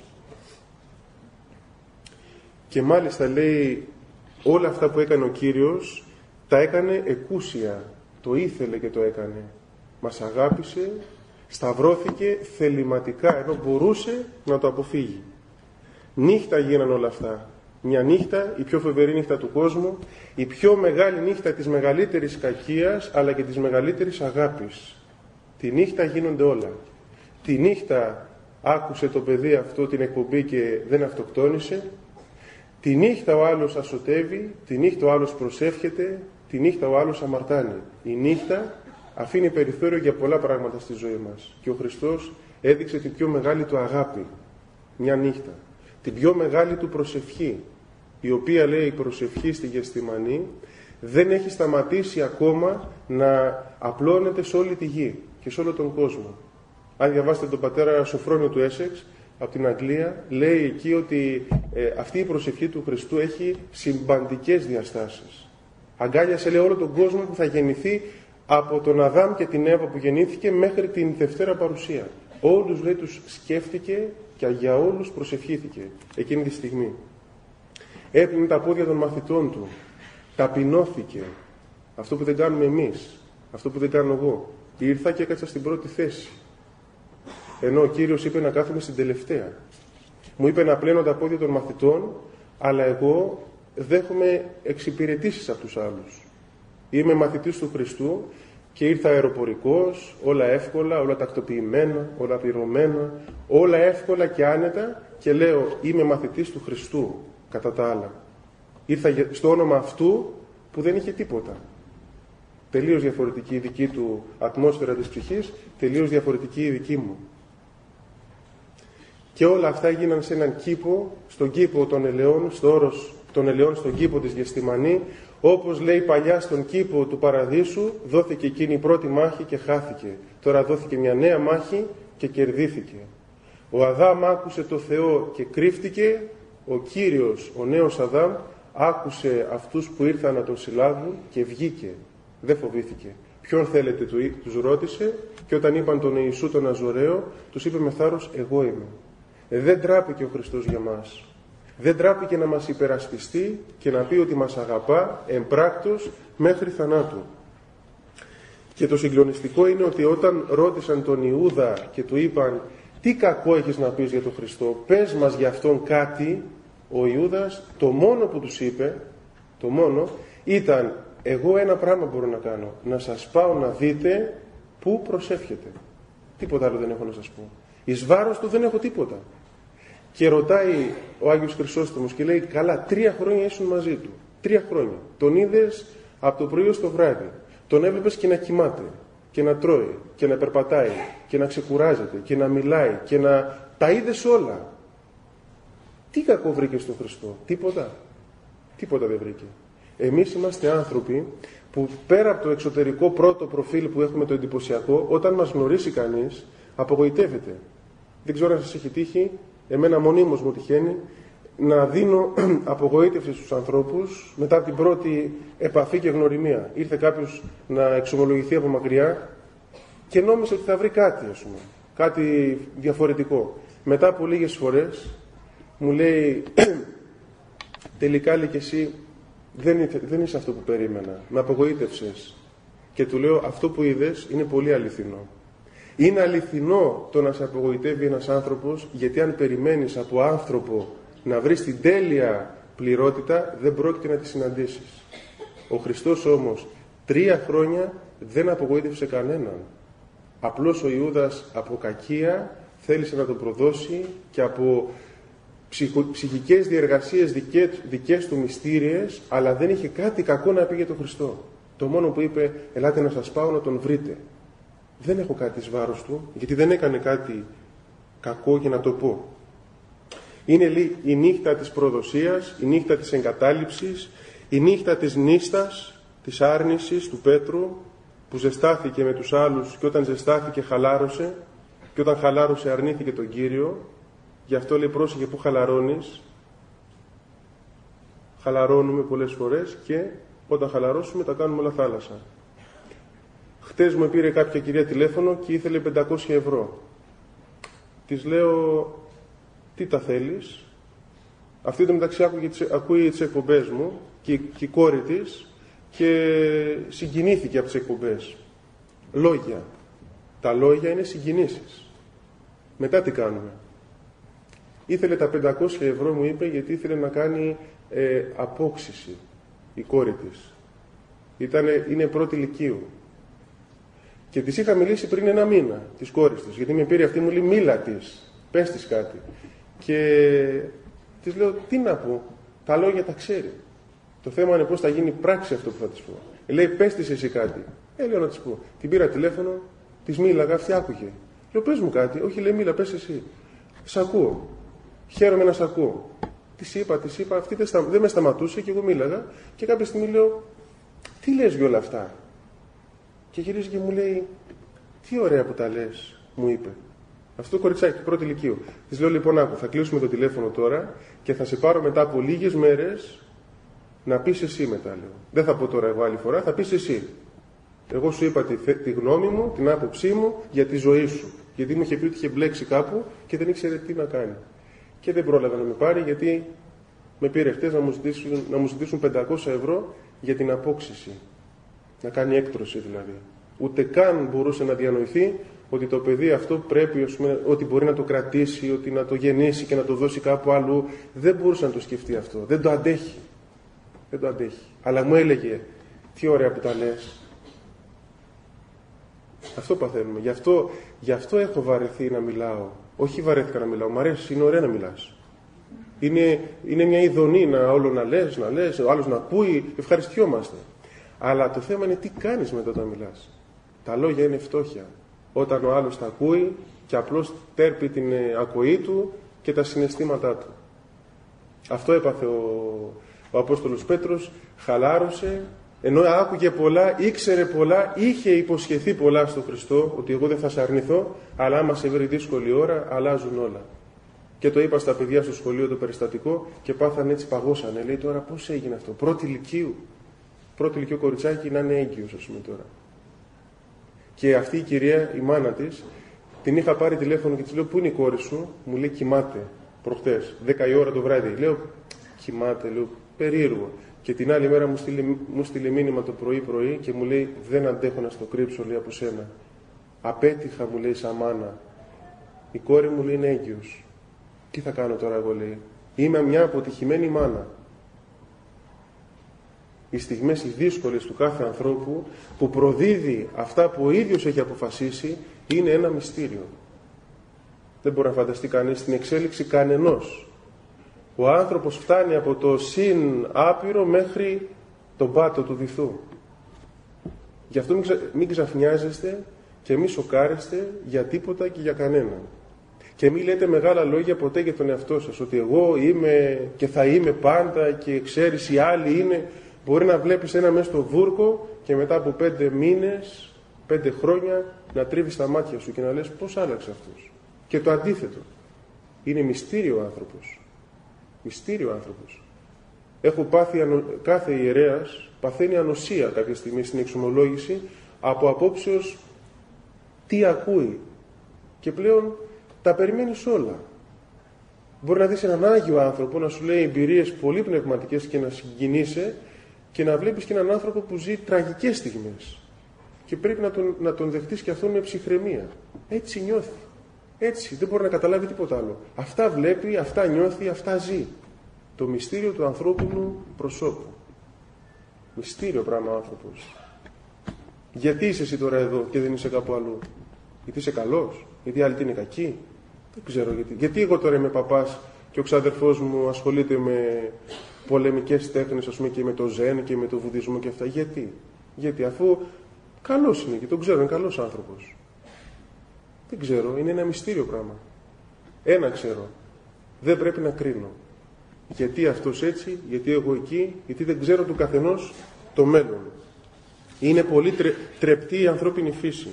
Και μάλιστα λέει όλα αυτά που έκανε ο Κύριος τα έκανε εκούσια. Το ήθελε και το έκανε. Μας αγάπησε, σταυρώθηκε θεληματικά ενώ μπορούσε να το αποφύγει. Νύχτα γίνανε όλα αυτά. Μια νύχτα, η πιο φοβερή νύχτα του κόσμου, η πιο μεγάλη νύχτα της μεγαλύτερης κακίας αλλά και της μεγαλύτερης αγάπης. Τη νύχτα γίνονται όλα. Τη νύχτα άκουσε το παιδί αυτό την εκπομπή και δεν αυτοκτόνησε. Τη νύχτα ο άλλος ασωτεύει, τη νύχτα ο άλλος προσεύχεται, τη νύχτα ο άλλος αμαρτάνει. Η νύχτα αφήνει περιθώριο για πολλά πράγματα στη ζωή μας. Και ο Χριστός έδειξε την πιο μεγάλη του αγάπη, μια νύχτα. Την πιο μεγάλη του προσευχή, η οποία λέει η προσευχή στη Γεστημανή, δεν έχει σταματήσει ακόμα να απλώνεται σε όλη τη γη και σε όλο τον κόσμο. Αν διαβάσετε τον πατέρα Σοφρόνιο του Έσεξ, από την Αγγλία, λέει εκεί ότι ε, αυτή η προσευχή του Χριστού έχει συμπαντικές διαστάσεις. Αγκάλιασε, λέει, όλο τον κόσμο που θα γεννηθεί από τον Αδάμ και την Εύα που γεννήθηκε μέχρι την Δευτέρα Παρουσία. Όλους, λέει, τους σκέφτηκε και για όλους προσευχήθηκε εκείνη τη στιγμή. Έπλυνε τα πόδια των μαθητών του, ταπεινώθηκε, αυτό που δεν κάνουμε εμείς, αυτό που δεν κάνω εγώ. Ήρθα και έκατσα στην πρώτη θέση. Ενώ ο Κύριος είπε να κάθομαι στην τελευταία. Μου είπε να πλένω τα πόδια των μαθητών, αλλά εγώ δέχομαι εξυπηρετήσεις από τους άλλους. Είμαι μαθητής του Χριστού και ήρθα αεροπορικός, όλα εύκολα, όλα τακτοποιημένα, όλα πληρωμένα, όλα εύκολα και άνετα και λέω είμαι μαθητής του Χριστού, κατά τα άλλα. Ήρθα στο όνομα αυτού που δεν είχε τίποτα. Τελείως διαφορετική η δική του ατμόσφαιρα της ψυχής, τελείως διαφορετική η δική μου. Και όλα αυτά έγιναν σε έναν κήπο, στον κήπο των ελαιών, στο όρος των ελαιών, στον κήπο της Γεστημανή, όπως λέει παλιά στον κήπο του Παραδείσου, δόθηκε εκείνη η πρώτη μάχη και χάθηκε. Τώρα δόθηκε μια νέα μάχη και κερδίθηκε. Ο Αδάμ άκουσε το Θεό και κρύφτηκε, ο Κύριος, ο νέος Αδάμ, άκουσε αυτούς που ήρθαν να τον συλλάβουν και βγήκε. Δεν φοβήθηκε. Ποιον θέλετε, τους ρώτησε, και όταν είπαν τον Ιησού τον Ναζωραίο, τους είπε με θάρρος, εγώ είμαι. Ε, δεν τράπηκε ο Χριστός για μας. Δεν τράπηκε να μας υπερασπιστεί και να πει ότι μας αγαπά εμπράκτος μέχρι θανάτου. Και το συγκλονιστικό είναι ότι όταν ρώτησαν τον Ιούδα και του είπαν τι κακό έχεις να πεις για τον Χριστό, πες μας για αυτόν κάτι, ο Ιούδας το μόνο που τους είπε, το μόνο, ήταν εγώ ένα πράγμα μπορώ να κάνω, να σας πάω να δείτε πού προσεύχεται. Τίποτα άλλο δεν έχω να σας πω. Εις βάρος του δεν έχω τίποτα. Και ρωτάει ο Άγιος Χρυσόστομος και λέει, καλά, τρία χρόνια ήσουν μαζί του. Τρία χρόνια. Τον είδες από το πρωί ως το βράδυ. Τον έβλεπες και να κοιμάται και να τρώει και να περπατάει και να ξεκουράζεται και να μιλάει και να τα είδες όλα. Τι κακό βρήκε στον Χριστό? Τίποτα. Τίποτα δεν βρήκε. Εμείς είμαστε άνθρωποι που πέρα από το εξωτερικό πρώτο προφίλ που έχουμε το εντυπωσιακό, όταν μας γνωρίσει κανείς, απογοητεύεται. Δεν ξέρω αν σας έχει τύχει, εμένα μονίμως μου τυχαίνει, να δίνω απογοήτευση στους ανθρώπους μετά από την πρώτη επαφή και γνωριμία. Ήρθε κάποιος να εξομολογηθεί από μακριά και νόμιζε ότι θα βρει κάτι, ας πούμε, κάτι διαφορετικό. Μετά από λίγες φορές μου λέει, τελικά λέει και εσύ δεν, δεν είσαι αυτό που περίμενα, με απογοήτευσες. Και του λέω, αυτό που είδες είναι πολύ αληθινό. Είναι αληθινό το να σε απογοητεύει ένας άνθρωπος, γιατί αν περιμένεις από άνθρωπο να βρεις την τέλεια πληρότητα, δεν πρόκειται να τη συναντήσεις. Ο Χριστός όμως τρία χρόνια δεν απογοήτευσε κανέναν. Απλώς ο Ιούδας από κακία θέλησε να τον προδώσει και από ψυχο, ψυχικές διεργασίες δικές, δικές του μυστήριες, αλλά δεν είχε κάτι κακό να πει για τον Χριστό. Το μόνο που είπε, ελάτε να σας πάω να τον βρείτε. Δεν έχω κάτι εις βάρος του, γιατί δεν έκανε κάτι κακό για να το πω. Είναι η νύχτα της προδοσίας, η νύχτα της εγκατάλειψης, η νύχτα της νύστας, της άρνησης του Πέτρου, που ζεστάθηκε με τους άλλους και όταν ζεστάθηκε χαλάρωσε και όταν χαλάρωσε αρνήθηκε τον Κύριο. Γι' αυτό λέει, πρόσεχε που χαλαρώνεις. Χαλαρώνουμε πολλές φορές και όταν χαλαρώσουμε τα κάνουμε όλα θάλασσα. Χτες μου πήρε κάποια κυρία τηλέφωνο και ήθελε πεντακόσια ευρώ. Της λέω, τι τα θέλεις? Αυτή το μεταξύ ακούει τις εκπομπές μου και, και η κόρη της και συγκινήθηκε από τις εκπομπές. Λόγια. Τα λόγια είναι συγκινήσεις. Μετά τι κάνουμε? Ήθελε τα πεντακόσια ευρώ, μου είπε, γιατί ήθελε να κάνει ε, απόξυση η κόρη της. Ήτανε, είναι πρώτη λυκείου. Και της είχα μιλήσει πριν ένα μήνα, της κόρης της, γιατί με πήρε αυτή, μου λέει, μίλα της, πες της κάτι. Και της λέω, τι να πω, τα λόγια τα ξέρει. Το θέμα είναι πώς θα γίνει πράξη αυτό που θα της πω. Λέει, πες της εσύ κάτι. Ε, λέω να της πω. Την πήρα τηλέφωνο, της μίλαγα, αυτή άκουγε. Λέω, πες μου κάτι. Όχι, λέει, μίλα, πες εσύ. Σ' ακούω. Χαίρομαι να σ' ακούω. Της είπα, της είπα, αυτή δεν, στα... δεν με σταματούσε και εγώ μίλαγα. Και κάποια στιγμή λέω, τι λες για όλα αυτά? Και γυρίζει και μου λέει, τι ωραία που τα λες, μου είπε. Αυτό το κοριτσάκι, πρώτη λυκείου. Της λέω, λοιπόν, άκου, θα κλείσουμε το τηλέφωνο τώρα και θα σε πάρω μετά από λίγες μέρες να πεις εσύ μετά, λέω. Δεν θα πω τώρα εγώ άλλη φορά, θα πεις εσύ. Εγώ σου είπα τη, τη γνώμη μου, την άποψή μου για τη ζωή σου. Γιατί μου είχε πει ότι είχε μπλέξει κάπου και δεν ήξερε τι να κάνει. Και δεν πρόλαβε να με πάρει, γιατί με πήρε χτες να μου ζητήσουν, να μου ζητήσουν πεντακόσια ευρώ για την απόξυση. Να κάνει έκτρωση δηλαδή. Ούτε καν μπορούσε να διανοηθεί ότι το παιδί αυτό πρέπει, πούμε, ότι μπορεί να το κρατήσει, ότι να το γεννήσει και να το δώσει κάπου αλλού. Δεν μπορούσε να το σκεφτεί αυτό. Δεν το αντέχει. Δεν το αντέχει. Αλλά μου έλεγε, τι ωραία που τα λες. Αυτό παθαίνουμε. Γι' αυτό, γι' αυτό έχω βαρεθεί να μιλάω. Όχι βαρέθηκα να μιλάω. Μ' αρέσει, είναι ωραία να μιλάς. Είναι, είναι μια ειδονή να όλο να λες, να λες, ο άλλος να ακούει, ευχαριστιόμαστε. Αλλά το θέμα είναι τι κάνεις μετά όταν μιλάς. Τα λόγια είναι φτώχεια. Όταν ο άλλος τα ακούει και απλώς τέρπει την ακοή του και τα συναισθήματά του. Αυτό έπαθε ο, ο Απόστολος Πέτρος, χαλάρωσε, ενώ άκουγε πολλά, ήξερε πολλά, είχε υποσχεθεί πολλά στον Χριστό, ότι εγώ δεν θα σε αρνηθώ, αλλά άμα σε βρει δύσκολη ώρα, αλλάζουν όλα. Και το είπα στα παιδιά στο σχολείο το περιστατικό και πάθανε έτσι, παγώσανε. Λέει, τώρα πώς έγινε αυτό? Πρώτη λυκείου. Πρώτη λυκείου κοριτσάκι να είναι έγκυος, ας πούμε τώρα. Και αυτή η κυρία, η μάνα της, την είχα πάρει τηλέφωνο και της λέω, πού είναι η κόρη σου? Μου λέει, κοιμάται προχτές, δέκα η ώρα το βράδυ. Λέω, κοιμάται, λέω, περίεργο. Και την άλλη μέρα μου στείλε, μου στείλε μήνυμα το πρωί-πρωί και μου λέει, δεν αντέχω να στο κρύψω, λέει, από σένα. Απέτυχα, μου λέει, σαν μάνα. Η κόρη μου λέει, είναι έγκυος. Τι θα κάνω τώρα εγώ, λέει? Είμαι μια αποτυχημένη μάνα. Οι στιγμές οι δύσκολες του κάθε ανθρώπου που προδίδει αυτά που ο ίδιος έχει αποφασίσει είναι ένα μυστήριο. Δεν μπορεί να φανταστεί κανείς την εξέλιξη κανενός. Ο άνθρωπος φτάνει από το συν άπειρο μέχρι τον πάτο του βυθού. Γι' αυτό μην, ξα... μην ξαφνιάζεστε και μην σοκάρεστε για τίποτα και για κανέναν. Και μην λέτε μεγάλα λόγια ποτέ για τον εαυτό σας, ότι εγώ είμαι και θα είμαι πάντα και ξέρεις οι άλλοι είναι. Μπορεί να βλέπεις ένα μέσα στο βούρκο και μετά από πέντε μήνες πέντε χρόνια να τρίβεις τα μάτια σου και να λες πώς άλλαξε αυτός. Και το αντίθετο. Είναι μυστήριο άνθρωπος. Μυστήριο άνθρωπος. Έχω πάθει, κάθε ιερέας παθαίνει ανοσία κάποια στιγμή στην εξομολόγηση από απόψεως τι ακούει. Και πλέον τα περιμένεις όλα. Μπορεί να δεις έναν Άγιο άνθρωπο να σου λέει εμπειρίες πολύ πνευματικές και να συγκινείσαι και να βλέπεις και έναν άνθρωπο που ζει τραγικές στιγμές. Και πρέπει να τον, να τον δεχτείς και αυτόν με ψυχραιμία. Έτσι νιώθει. Έτσι. Δεν μπορεί να καταλάβει τίποτα άλλο. Αυτά βλέπει, αυτά νιώθει, αυτά ζει. Το μυστήριο του ανθρώπινου προσώπου. Μυστήριο πράγμα ο άνθρωπος. Γιατί είσαι εσύ τώρα εδώ και δεν είσαι κάπου αλλού? Γιατί είσαι καλός? Γιατί οι άλλοι είναι κακοί? Δεν ξέρω γιατί. Γιατί εγώ τώρα είμαι παπάς και ο ξάδερφός μου ασχολείται με πολεμικές τέχνες, ας πούμε, και με το ζεν και με το βουδισμό και αυτά? Γιατί? Γιατί αφού καλός είναι και τον ξέρω, είναι καλός άνθρωπος. Δεν ξέρω, είναι ένα μυστήριο πράγμα. Ένα ξέρω. Δεν πρέπει να κρίνω. Γιατί αυτός έτσι, γιατί εγώ εκεί, γιατί δεν ξέρω του καθενός το μέλλον. Είναι πολύ τρε, τρεπτή η ανθρώπινη φύση.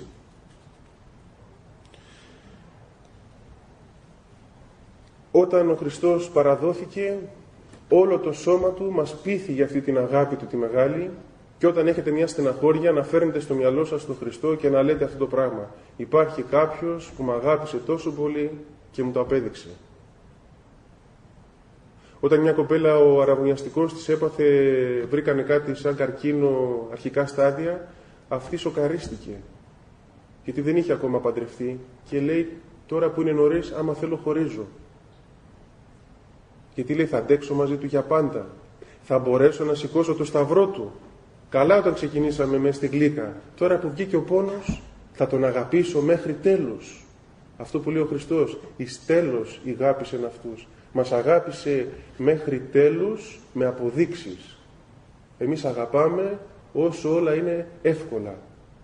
Όταν ο Χριστός παραδόθηκε, όλο το σώμα του μας πείθει για αυτή την αγάπη του τη μεγάλη, και όταν έχετε μια στεναχώρια να φέρνετε στο μυαλό σας τον Χριστό και να λέτε αυτό το πράγμα. Υπάρχει κάποιος που με αγάπησε τόσο πολύ και μου το απέδειξε. Όταν μια κοπέλα ο αραβωνιαστικός της έπαθε, βρήκανε κάτι σαν καρκίνο αρχικά στάδια, αυτή σοκαρίστηκε. Γιατί δεν είχε ακόμα παντρευτεί και λέει τώρα που είναι νωρίς, άμα θέλω χωρίζω. Γιατί λέει θα αντέξω μαζί του για πάντα. Θα μπορέσω να σηκώσω το σταυρό του. Καλά όταν ξεκινήσαμε μέσα στη γλύκα. Τώρα που βγήκε ο πόνος θα τον αγαπήσω μέχρι τέλους. Αυτό που λέει ο Χριστός. Εις τέλος ηγάπησεν αυτούς. Μας αγάπησε μέχρι τέλους με αποδείξεις. Εμείς αγαπάμε όσο όλα είναι εύκολα.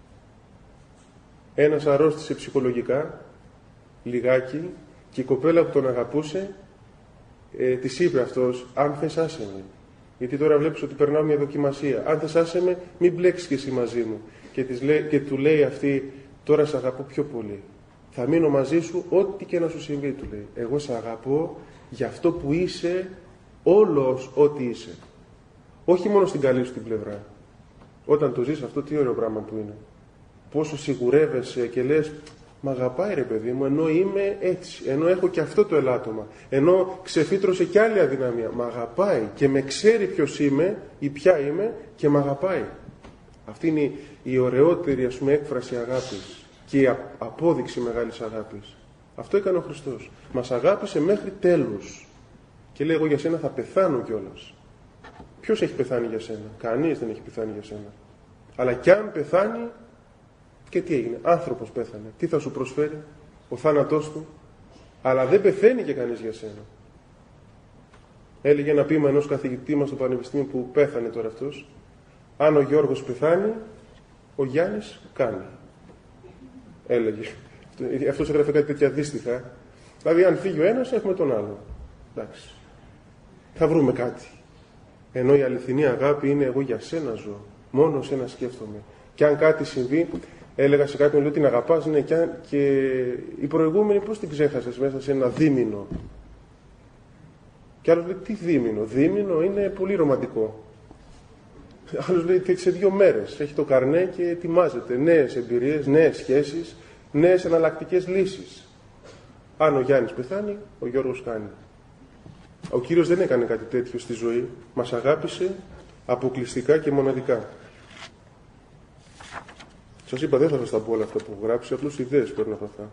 Ένας αρρώστησε ψυχολογικά, λιγάκι, και η κοπέλα που τον αγαπούσε ε, της είπε αυτός, αν θες άσε με. Γιατί τώρα βλέπεις ότι περνάω μια δοκιμασία. Αν θες άσε με, μην μπλέξεις και εσύ μαζί μου. Και, της λέει, και του λέει αυτή, τώρα σε αγαπώ πιο πολύ. Θα μείνω μαζί σου ό,τι και να σου συμβεί, του λέει. Εγώ σε αγαπώ για αυτό που είσαι, όλος ό,τι είσαι. Όχι μόνο στην καλή σου την πλευρά. Όταν το ζεις αυτό, τι ωραίο πράγμα που είναι. Πόσο σιγουρεύεσαι και λες, μ' αγαπάει ρε παιδί μου, ενώ είμαι έτσι, ενώ έχω και αυτό το ελάττωμα, ενώ ξεφύτρωσε κι άλλη αδυναμία. Μ' αγαπάει και με ξέρει ποιος είμαι ή ποια είμαι και μ' αγαπάει. Αυτή είναι η ωραιότερη, ας πούμε, έκφραση αγάπης και η απόδειξη μεγάλης αγάπης. Αυτό έκανε ο Χριστός. Μας αγάπησε μέχρι τέλους. Και λέει, εγώ για σένα θα πεθάνω κιόλας. Ποιος έχει πεθάνει για σένα? Κανείς δεν έχει πεθάνει για σένα. Αλλά κι αν πεθάνει, και τι έγινε? Άνθρωπος πέθανε. Τι θα σου προσφέρει? Ο θάνατός του. Αλλά δεν πεθαίνει και κανείς για σένα. Έλεγε ένα ποίημα ενός καθηγητή μας στο πανεπιστήμιο που πέθανε τώρα αυτός. Αν ο Γιώργος πεθάνει, ο Γιάννης κάνει. Έλεγε. Αυτός έγραφε κάτι τέτοια δύστιχα. Δηλαδή αν φύγει ο ένας, έχουμε τον άλλο. Εντάξει. Θα βρούμε κάτι. Ενώ η αληθινή αγάπη είναι εγώ για σένα ζω. Μόνο σένα σκέφτομαι. Και αν κάτι συμβεί, έλεγα σε κάποιον, λέω την αγαπάς, ναι, και, και η προηγούμενη πώς την ξέχασες μέσα σε ένα δίμηνο? Και άλλος λέει, τι δίμηνο? Δίμηνο είναι πολύ ρομαντικό. Άλλος λέει, σε δύο μέρες. Έχει το καρνέ και ετοιμάζεται. Νέες εμπειρίες, νέες σχέσεις, νέες εναλλακτικές λύσεις. Αν ο Γιάννης πεθάνει, ο Γιώργος κάνει. Ο Κύριος δεν έκανε κάτι τέτοιο στη ζωή. Μας αγάπησε αποκλειστικά και μοναδικά. Σας είπα, δεν θα σας τα πω όλα αυτά που έχω γράψει, απλώς ιδέες παίρνω από αυτά.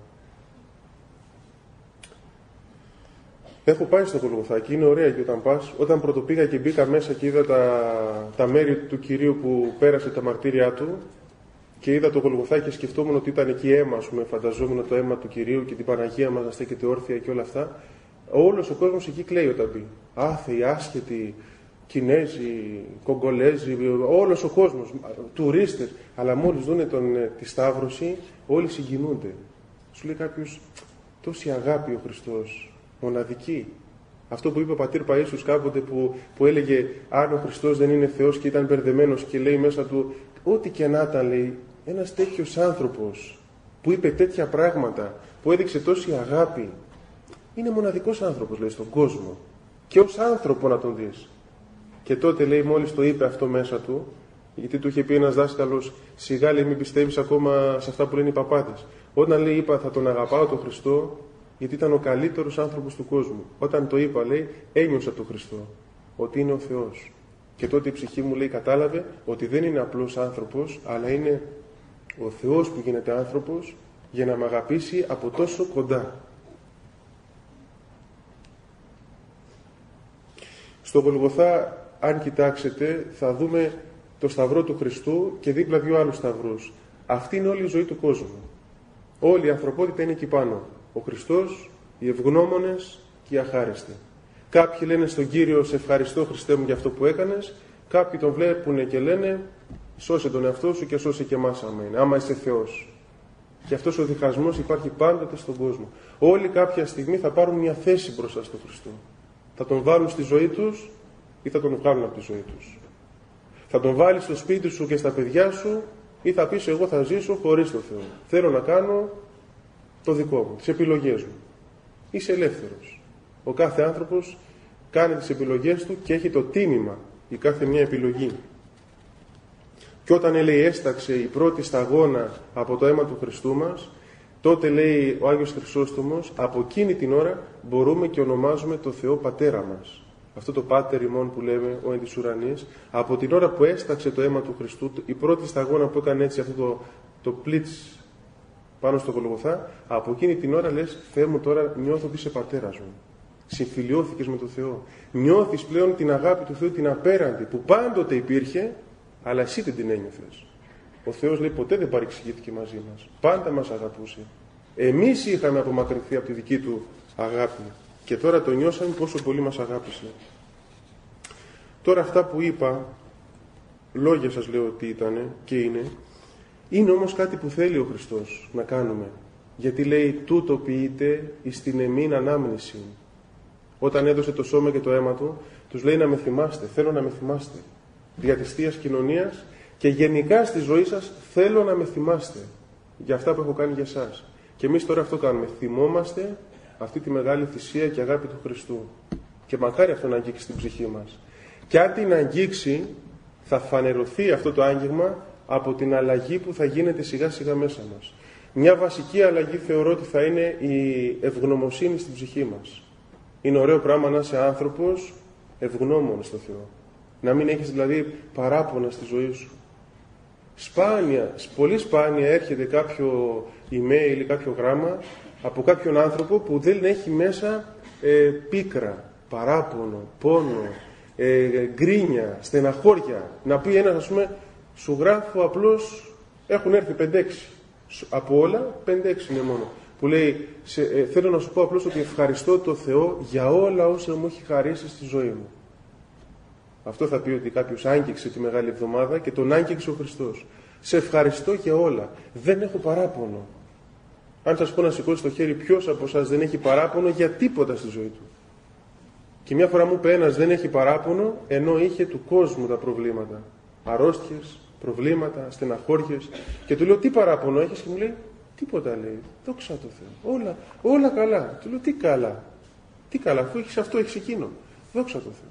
Έχω πάει στο Γολγοθάκι, είναι ωραία και όταν πας, όταν πρωτοπήγα και μπήκα μέσα και είδα τα, τα μέρη του Κυρίου που πέρασε τα μαρτύρια του και είδα το Γολγοθάκι και σκεφτόμουν ότι ήταν εκεί αίμα, ας πούμε, φανταζόμουν το αίμα του Κυρίου και την Παναγία μας να στέκεται όρθια και όλα αυτά. Όλος ο κόσμος εκεί κλαίει όταν μπει. Άθεοι, άσχετοι, Κινέζοι, Κογκολέζοι, όλος ο κόσμος, τουρίστες. Αλλά μόλις δούνε τον, τη Σταύρωση, όλοι συγκινούνται. Σου λέει κάποιος, τόση αγάπη ο Χριστός, μοναδική. Αυτό που είπε ο πατήρ Παΐσιος κάποτε που, που έλεγε, αν ο Χριστός δεν είναι Θεός και ήταν μπερδεμένος και λέει μέσα του, ό,τι και να ήταν, λέει, ένας τέτοιος άνθρωπος που είπε τέτοια πράγματα, που έδειξε τόση αγάπη, είναι μοναδικός άνθρωπος, λέει, στον κόσμο. Και ως άνθρωπο να τον δεις. Και τότε, λέει, μόλις το είπε αυτό μέσα του, γιατί του είχε πει ένας δάσκαλος, σιγά, λέει, μην πιστεύεις ακόμα σε αυτά που λένε οι παπάδες. Όταν, λέει, είπα θα τον αγαπάω τον Χριστό, γιατί ήταν ο καλύτερος άνθρωπος του κόσμου. Όταν το είπα, λέει, ένιωσα τον Χριστό, ότι είναι ο Θεός. Και τότε η ψυχή μου, λέει, κατάλαβε ότι δεν είναι απλός άνθρωπος, αλλά είναι ο Θεός που γίνεται άνθρωπος για να με αγαπήσει από τόσο κοντά. Στο Γολγοθά, αν κοιτάξετε, θα δούμε το σταυρό του Χριστού και δίπλα δύο άλλους σταυρούς. Αυτή είναι όλη η ζωή του κόσμου. Όλη η ανθρωπότητα είναι εκεί πάνω. Ο Χριστός, οι ευγνώμονες και οι αχάριστοι. Κάποιοι λένε στον Κύριο, σε ευχαριστώ Χριστέ μου για αυτό που έκανες. Κάποιοι τον βλέπουν και λένε, σώσε τον εαυτό σου και σώσε και εμάς άμα είναι, άμα είσαι Θεός. Και αυτός ο διχασμός υπάρχει πάντοτε στον κόσμο. Όλοι κάποια στιγμή θα πάρουν μια θέση μπροστά στον Χριστό. Θα τον βάλουν στη ζωή τους ή θα τον βγάλουν από τη ζωή τους. Θα τον βάλεις στο σπίτι σου και στα παιδιά σου ή θα πεις εγώ θα ζήσω χωρίς τον Θεό. Θέλω να κάνω το δικό μου, τις επιλογές μου. Είσαι ελεύθερος. Ο κάθε άνθρωπος κάνει τις επιλογές του και έχει το τίμημα η κάθε μια επιλογή. Και όταν, λέει, έσταξε η πρώτη σταγόνα από το αίμα του Χριστού μας, τότε, λέει ο Άγιος Χρυσόστομος, από εκείνη την ώρα μπορούμε και ονομάζουμε το Θεό Πατέρα μας. Αυτό το Πάτερ ημών που λέμε, ο εν της ουρανής, από την ώρα που έσταξε το αίμα του Χριστού, η πρώτη σταγόνα που έκανε έτσι αυτό το, το πλίτς πάνω στο Γολγοθά, από εκείνη την ώρα λες, Θεέ μου, τώρα νιώθω ότι είσαι πατέρας μου. Συμφιλιώθηκες με τον Θεό. Νιώθεις πλέον την αγάπη του Θεού, την απέραντη, που πάντοτε υπήρχε, αλλά εσύ δεν την ένιωθες. Ο Θεός, λέει, ποτέ δεν παρεξηγήθηκε μαζί μας. Πάντα μας αγαπούσε. Εμείς είχαμε απομακρυνθεί από τη δική του αγάπη. Και τώρα το νιώσαμε πόσο πολύ μας αγάπησε. Τώρα αυτά που είπα, λόγια σας λέω ότι ήταν και είναι, είναι όμως κάτι που θέλει ο Χριστός να κάνουμε. Γιατί, λέει, τούτο ποιείται εις την εμήν ανάμνηση. Όταν έδωσε το σώμα και το αίμα του, τους λέει να με θυμάστε, θέλω να με θυμάστε. Δια της Θείας Κοινωνίας και γενικά στη ζωή σας θέλω να με θυμάστε για αυτά που έχω κάνει για εσάς. Και εμείς τώρα αυτό κάνουμε. Θυμόμαστε αυτή τη μεγάλη θυσία και αγάπη του Χριστού. Και μακάρι αυτό να αγγίξει στην ψυχή μας. Και αν την αγγίξει, θα φανερωθεί αυτό το άγγιγμα από την αλλαγή που θα γίνεται σιγά σιγά μέσα μας. Μια βασική αλλαγή θεωρώ ότι θα είναι η ευγνωμοσύνη στην ψυχή μας. Είναι ωραίο πράγμα να είσαι άνθρωπος ευγνώμων στο Θεό. Να μην έχεις δηλαδή παράπονα στη ζωή σου. Σπάνια, πολύ σπάνια έρχεται κάποιο email ή κάποιο γράμμα από κάποιον άνθρωπο που δεν έχει μέσα ε, πίκρα, παράπονο, πόνο, ε, γκρίνια, στεναχώρια. Να πει ένας, ας πούμε, σου γράφω απλώς, έχουν έρθει πέντε έξι. Από όλα, πέντε έξι είναι μόνο. Που λέει, σε, ε, θέλω να σου πω απλώς ότι ευχαριστώ το Θεό για όλα όσα μου έχει χαρίσει στη ζωή μου. Αυτό θα πει ότι κάποιος άγγιξε τη Μεγάλη Εβδομάδα και τον άγγιξε ο Χριστός. Σε ευχαριστώ για όλα. Δεν έχω παράπονο. Αν σας πω να σηκώσει το χέρι, ποιος από εσάς δεν έχει παράπονο για τίποτα στη ζωή του. Και μια φορά μου είπε ένας, δεν έχει παράπονο, ενώ είχε του κόσμου τα προβλήματα. Αρρώστιες, προβλήματα, στεναχώριες. Και του λέω, τι παράπονο έχεις? Και μου λέει, τίποτα, λέει. Δόξα τω Θεώ. Όλα, όλα καλά. Του λέω, τι καλά. Τι καλά, αφού έχεις αυτό, έχεις εκείνο. Δόξα τω Θεώ.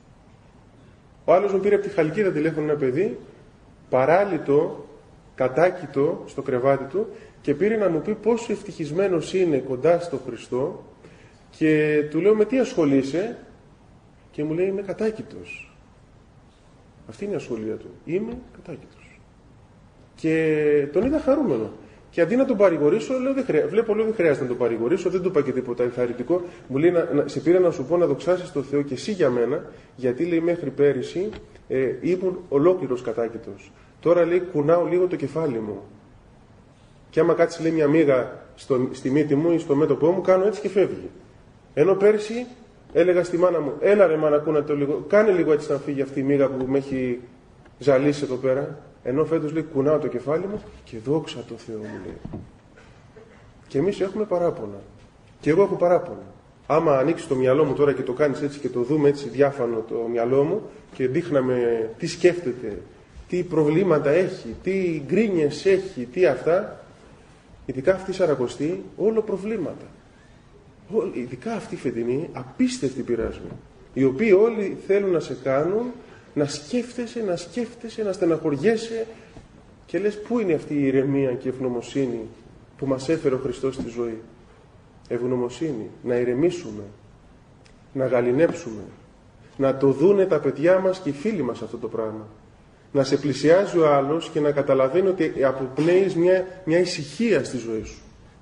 Ο άλλος μου πήρε από τη Χαλκίδα τηλέφωνο ένα παιδί, παράλυτο, κατάκητο στο κρεβάτι του, και πήρε να μου πει πόσο ευτυχισμένος είναι κοντά στο Χριστό, και του λέω, με τι ασχολείσαι? Και μου λέει, είμαι κατάκητος. Αυτή είναι η ασχολία του. Είμαι κατάκητος. Και τον είδα χαρούμενο. Και αντί να τον παρηγορήσω, λέω, δεν χρεια... βλέπω, λέω, δεν χρειάζεται να τον παρηγορήσω, δεν του είπα και τίποτα ενθαρρυντικό. Μου λέει, να, να, σε πήρα να σου πω να δοξάσεις τον Θεό και εσύ για μένα, γιατί, λέει, μέχρι πέρυσι ε, ήμουν ολόκληρος κατάκητος. Τώρα, λέει, κουνάω λίγο το κεφάλι μου. Και άμα κάτσει, λέει, μια μύγα στο, στη μύτη μου ή στο μέτωπό μου, κάνω έτσι και φεύγει. Ενώ πέρυσι έλεγα στη μάνα μου, έλα ρε μάνα, κούνα το λίγο, κάνε λίγο έτσι να φύγει αυτή η μύγα που με έχει ζαλίσει εδώ πέρα. Ενώ φέτος, λέει, κουνάω το κεφάλι μου και δόξα τω Θεώ, μου λέει. Και εμείς έχουμε παράπονα. Και εγώ έχω παράπονα. Άμα ανοίξει το μυαλό μου τώρα και το κάνεις έτσι και το δούμε έτσι διάφανο το μυαλό μου και δείχναμε τι σκέφτεται τι προβλήματα έχει, τι γκρίνιες έχει, τι αυτά. Ειδικά αυτή η Σαρακοστή, όλο προβλήματα. Ειδικά αυτή η φετινή, απίστευτη πειρασμή. Οι οποίοι όλοι θέλουν να σε κάνουν να σκέφτεσαι, να σκέφτεσαι, να στεναχωριέσαι και λες πού είναι αυτή η ηρεμία και η ευγνωμοσύνη που μας έφερε ο Χριστός στη ζωή. Ευγνωμοσύνη, να ηρεμήσουμε, να γαληνέψουμε, να το δούνε τα παιδιά μας και οι φίλοι μας αυτό το πράγμα. Να σε πλησιάζει ο άλλος και να καταλαβαίνει ότι αποπνέεις μια, μια ησυχία στη ζωή σου.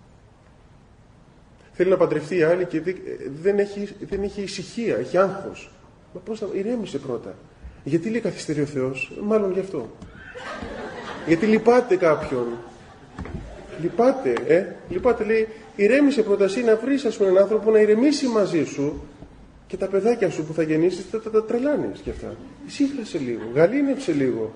Θέλει να παντρευτεί η άλλη και δεν έχει, δεν έχει ησυχία, έχει άγχος. Μα πώς θα... Ηρέμησε πρώτα. Γιατί λέει καθυστερεί ο Θεός? Μάλλον γι' αυτό. Γιατί λυπάται κάποιον. Λυπάται, ε. Λυπάται, λέει, ηρέμησε πρώτα εσύ να βρεις, ας πούμε, έναν άνθρωπο να ηρεμήσει μαζί σου και τα παιδάκια σου που θα γεννήσεις θα τα, τα τρελάνεις κι αυτά. Ησύχασε λίγο, γαλήνεψε λίγο.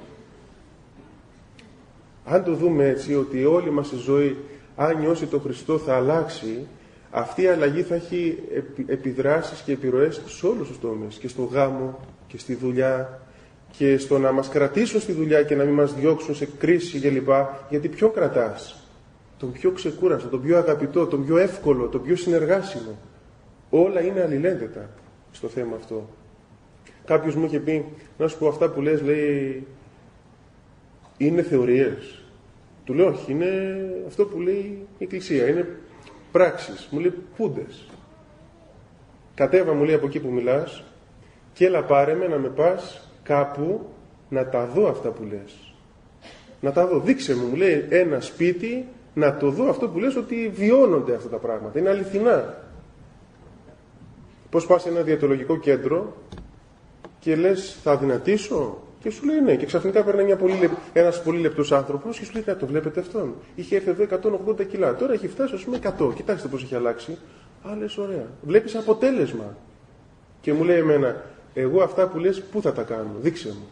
Αν το δούμε έτσι, ότι όλη μας η ζωή, αν νιώσει το Χριστό, θα αλλάξει, αυτή η αλλαγή θα έχει επιδράσεις και επιρροές σε όλους τους τομείς. Και στο γάμο και στη δουλειά και στο να μας κρατήσουν στη δουλειά και να μην μας διώξουν σε κρίση κλπ. Γιατί ποιον κρατάς? Τον πιο ξεκούραστο, τον πιο αγαπητό, τον πιο εύκολο, τον πιο συνεργάσιμο. Όλα είναι αλληλένδετα στο θέμα αυτό. Κάποιος μου είχε πει, να σου πω, αυτά που λες, λέει, είναι θεωρίες. Του λέω, όχι, είναι αυτό που λέει η Εκκλησία, είναι πράξεις. Μου λέει, πούντες. Κατέβα, μου λέει, από εκεί που μιλάς και έλα πάρε με να με πας κάπου να τα δω αυτά που λες. Να τα δω, δείξε μου, μου λέει, ένα σπίτι να το δω αυτό που λες, ότι βιώνονται αυτά τα πράγματα, είναι αληθινά. Πώς πας σε ένα διαιτολογικό κέντρο και λες, θα αδυνατήσω? Και σου λέει ναι. Και ξαφνικά παίρνει μια πολύ λεπ... ένας πολύ λεπτός άνθρωπος και σου λέει, να το βλέπετε αυτόν. Είχε έρθει εδώ εκατόν ογδόντα κιλά. Τώρα έχει φτάσει, ας πούμε, εκατό. Κοιτάξτε πώς έχει αλλάξει. Α, λες, ωραία. Βλέπεις αποτέλεσμα. Και μου λέει εμένα, εγώ αυτά που λες, πού θα τα κάνω? Δείξε μου.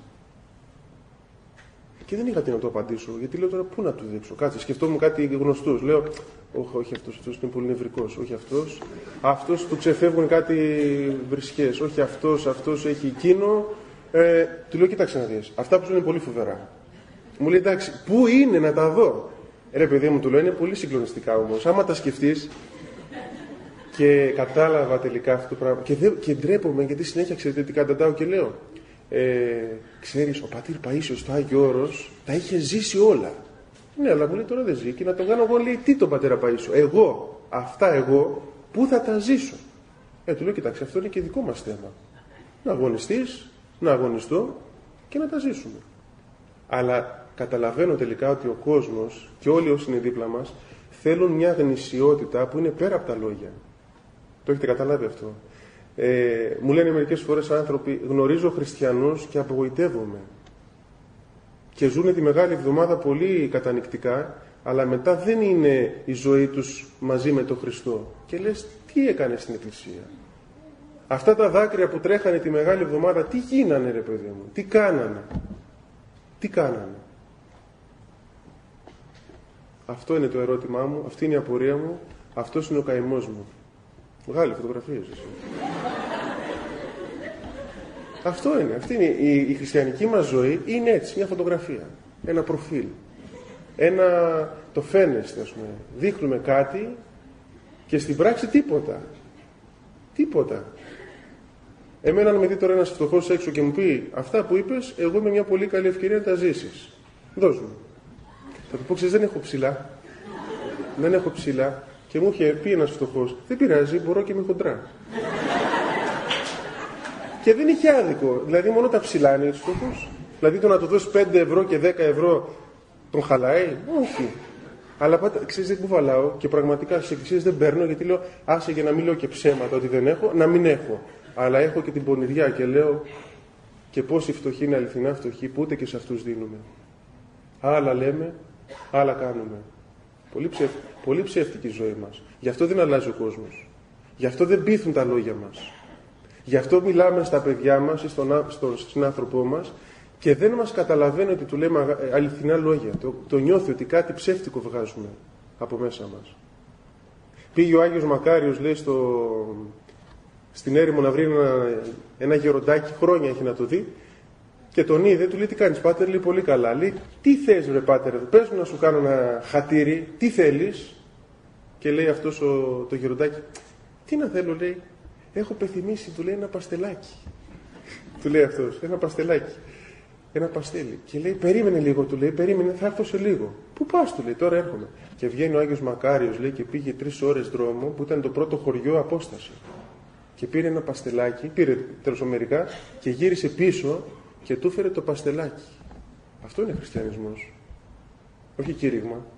Και δεν είχα τι να το απαντήσω. Γιατί λέω τώρα, πού να του δείξω? Κάτσε, σκεφτόμουν κάτι γνωστούς. Λέω, όχι, όχι αυτός, αυτός είναι πολύ νευρικός. Όχι αυτός. Αυτός του ξεφεύγουν κάτι βρισκές. Όχι αυτός, αυτός έχει εκείνο. Ε, του λέω, κοίταξε να δεις. Αυτά που σου είναι πολύ φοβερά. Μου λέει, εντάξει, πού είναι να τα δω? Ε, ρε παιδί μου, του λέω, είναι πολύ συγκλονιστικά όμως. Άμα τα σκεφτείς. Και κατάλαβα τελικά αυτό το πράγμα. Και, δε, και ντρέπομαι, γιατί συνέχεια ξέρετε τι καταντάω και λέω. Ε, ξέρεις, ο πατήρ Παΐσιος στο Άγιο Όρος τα είχε ζήσει όλα. Ναι, αλλά μου λέει, τώρα δεν ζει. Και να τον κάνω εγώ, λέει, τι τον πατέρα Παΐσιο? Εγώ, αυτά εγώ, πού θα τα ζήσω? Ε, του λέω, κοιτάξτε, αυτό είναι και δικό μας θέμα. Να αγωνιστείς, να αγωνιστώ και να τα ζήσουμε. Αλλά καταλαβαίνω τελικά ότι ο κόσμος και όλοι όσοι είναι δίπλα μας θέλουν μια γνησιότητα που είναι πέρα από τα λόγια. Το έχετε καταλάβει αυτό? Ε, μου λένε μερικές φορές άνθρωποι, γνωρίζω χριστιανούς και απογοητεύομαι. Και ζουν τη Μεγάλη Εβδομάδα πολύ κατανυκτικά, αλλά μετά δεν είναι η ζωή τους μαζί με τον Χριστό. Και λες, τι έκανε στην Εκκλησία? Αυτά τα δάκρυα που τρέχανε τη Μεγάλη Εβδομάδα, τι γίνανε, ρε παιδί μου? Τι κάνανε? Τι κάνανε? Αυτό είναι το ερώτημά μου, αυτή είναι η απορία μου, αυτός είναι ο καημός μου. Βγάλε φωτογραφίες εσύ. Αυτό είναι, αυτή είναι η, η χριστιανική μας ζωή, είναι έτσι, μια φωτογραφία, ένα προφίλ, ένα, το φαίνεστε, ας πούμε, δείχνουμε κάτι και στην πράξη τίποτα, τίποτα. Εμένα αν με δει τώρα ένας φτωχός έξω και μου πει αυτά που είπες, εγώ είμαι μια πολύ καλή ευκαιρία να τα ζήσεις. Δώσ' μου. Θα του πω, ξέρεις, δεν έχω ψηλά. Δεν έχω ψηλά. Και μου είχε πει ένας φτωχός, δεν πειράζει, μπορώ και με χοντρά. Και δεν είχε άδικο. Δηλαδή μόνο τα ψηλά είναι τους φτωχούς. Δηλαδή το να του δώσει πέντε ευρώ και δέκα ευρώ τον χαλάει? Όχι. Αλλά πάτε, ξέρεις, δεν κουβαλάω και πραγματικά στις εκκλησίες δεν παίρνω, γιατί λέω, άσε για να μην λέω και ψέματα ότι δεν έχω, να μην έχω. Αλλά έχω και την πονηριά και λέω, και πόσοι φτωχοί είναι αληθινά φτωχοί που ούτε και σε αυτούς δίνουμε. Άλλα λέμε, άλλα κάνουμε. Πολύ, ψευ... Πολύ ψεύτικη η ζωή μας. Γι' αυτό δεν αλλάζει ο κόσμος. Γι' αυτό δεν πείθουν τα λόγια μας. Γι' αυτό μιλάμε στα παιδιά μας ή στον, στον συνάνθρωπό μας και δεν μας καταλαβαίνει ότι του λέμε αληθινά λόγια. Το, το νιώθει ότι κάτι ψεύτικο βγάζουμε από μέσα μας. Πήγε ο Άγιος Μακάριος, λέει, στο... στην έρημο να βρει ένα, ένα γεροντάκι, χρόνια έχει να το δει, Και τον είδε, του λέει: τι κάνεις, πάτερ? Λέει: πολύ καλά. Λέει: τι θες, βρε πάτερ, πες μου να σου κάνω ένα χατήρι, τι θέλεις? Και λέει αυτός ο, το γεροντάκι: τι να θέλω, λέει, έχω πεθυμίσει, του λέει, ένα παστελάκι. Του λέει αυτός: ένα παστελάκι. Ένα παστέλι. Και λέει: περίμενε λίγο, του λέει, περίμενε, θα έρθω σε λίγο. Πού πας, του λέει, τώρα έρχομαι. Και βγαίνει ο Άγιος Μακάριος, λέει, και πήγε τρεις ώρες δρόμο, που ήταν το πρώτο χωριό απόσταση. Και πήρε ένα παστελάκι, πήρε τέλος μερικά, και γύρισε πίσω και του έφερε το παστελάκι. Αυτό είναι χριστιανισμός. Όχι κήρυγμα,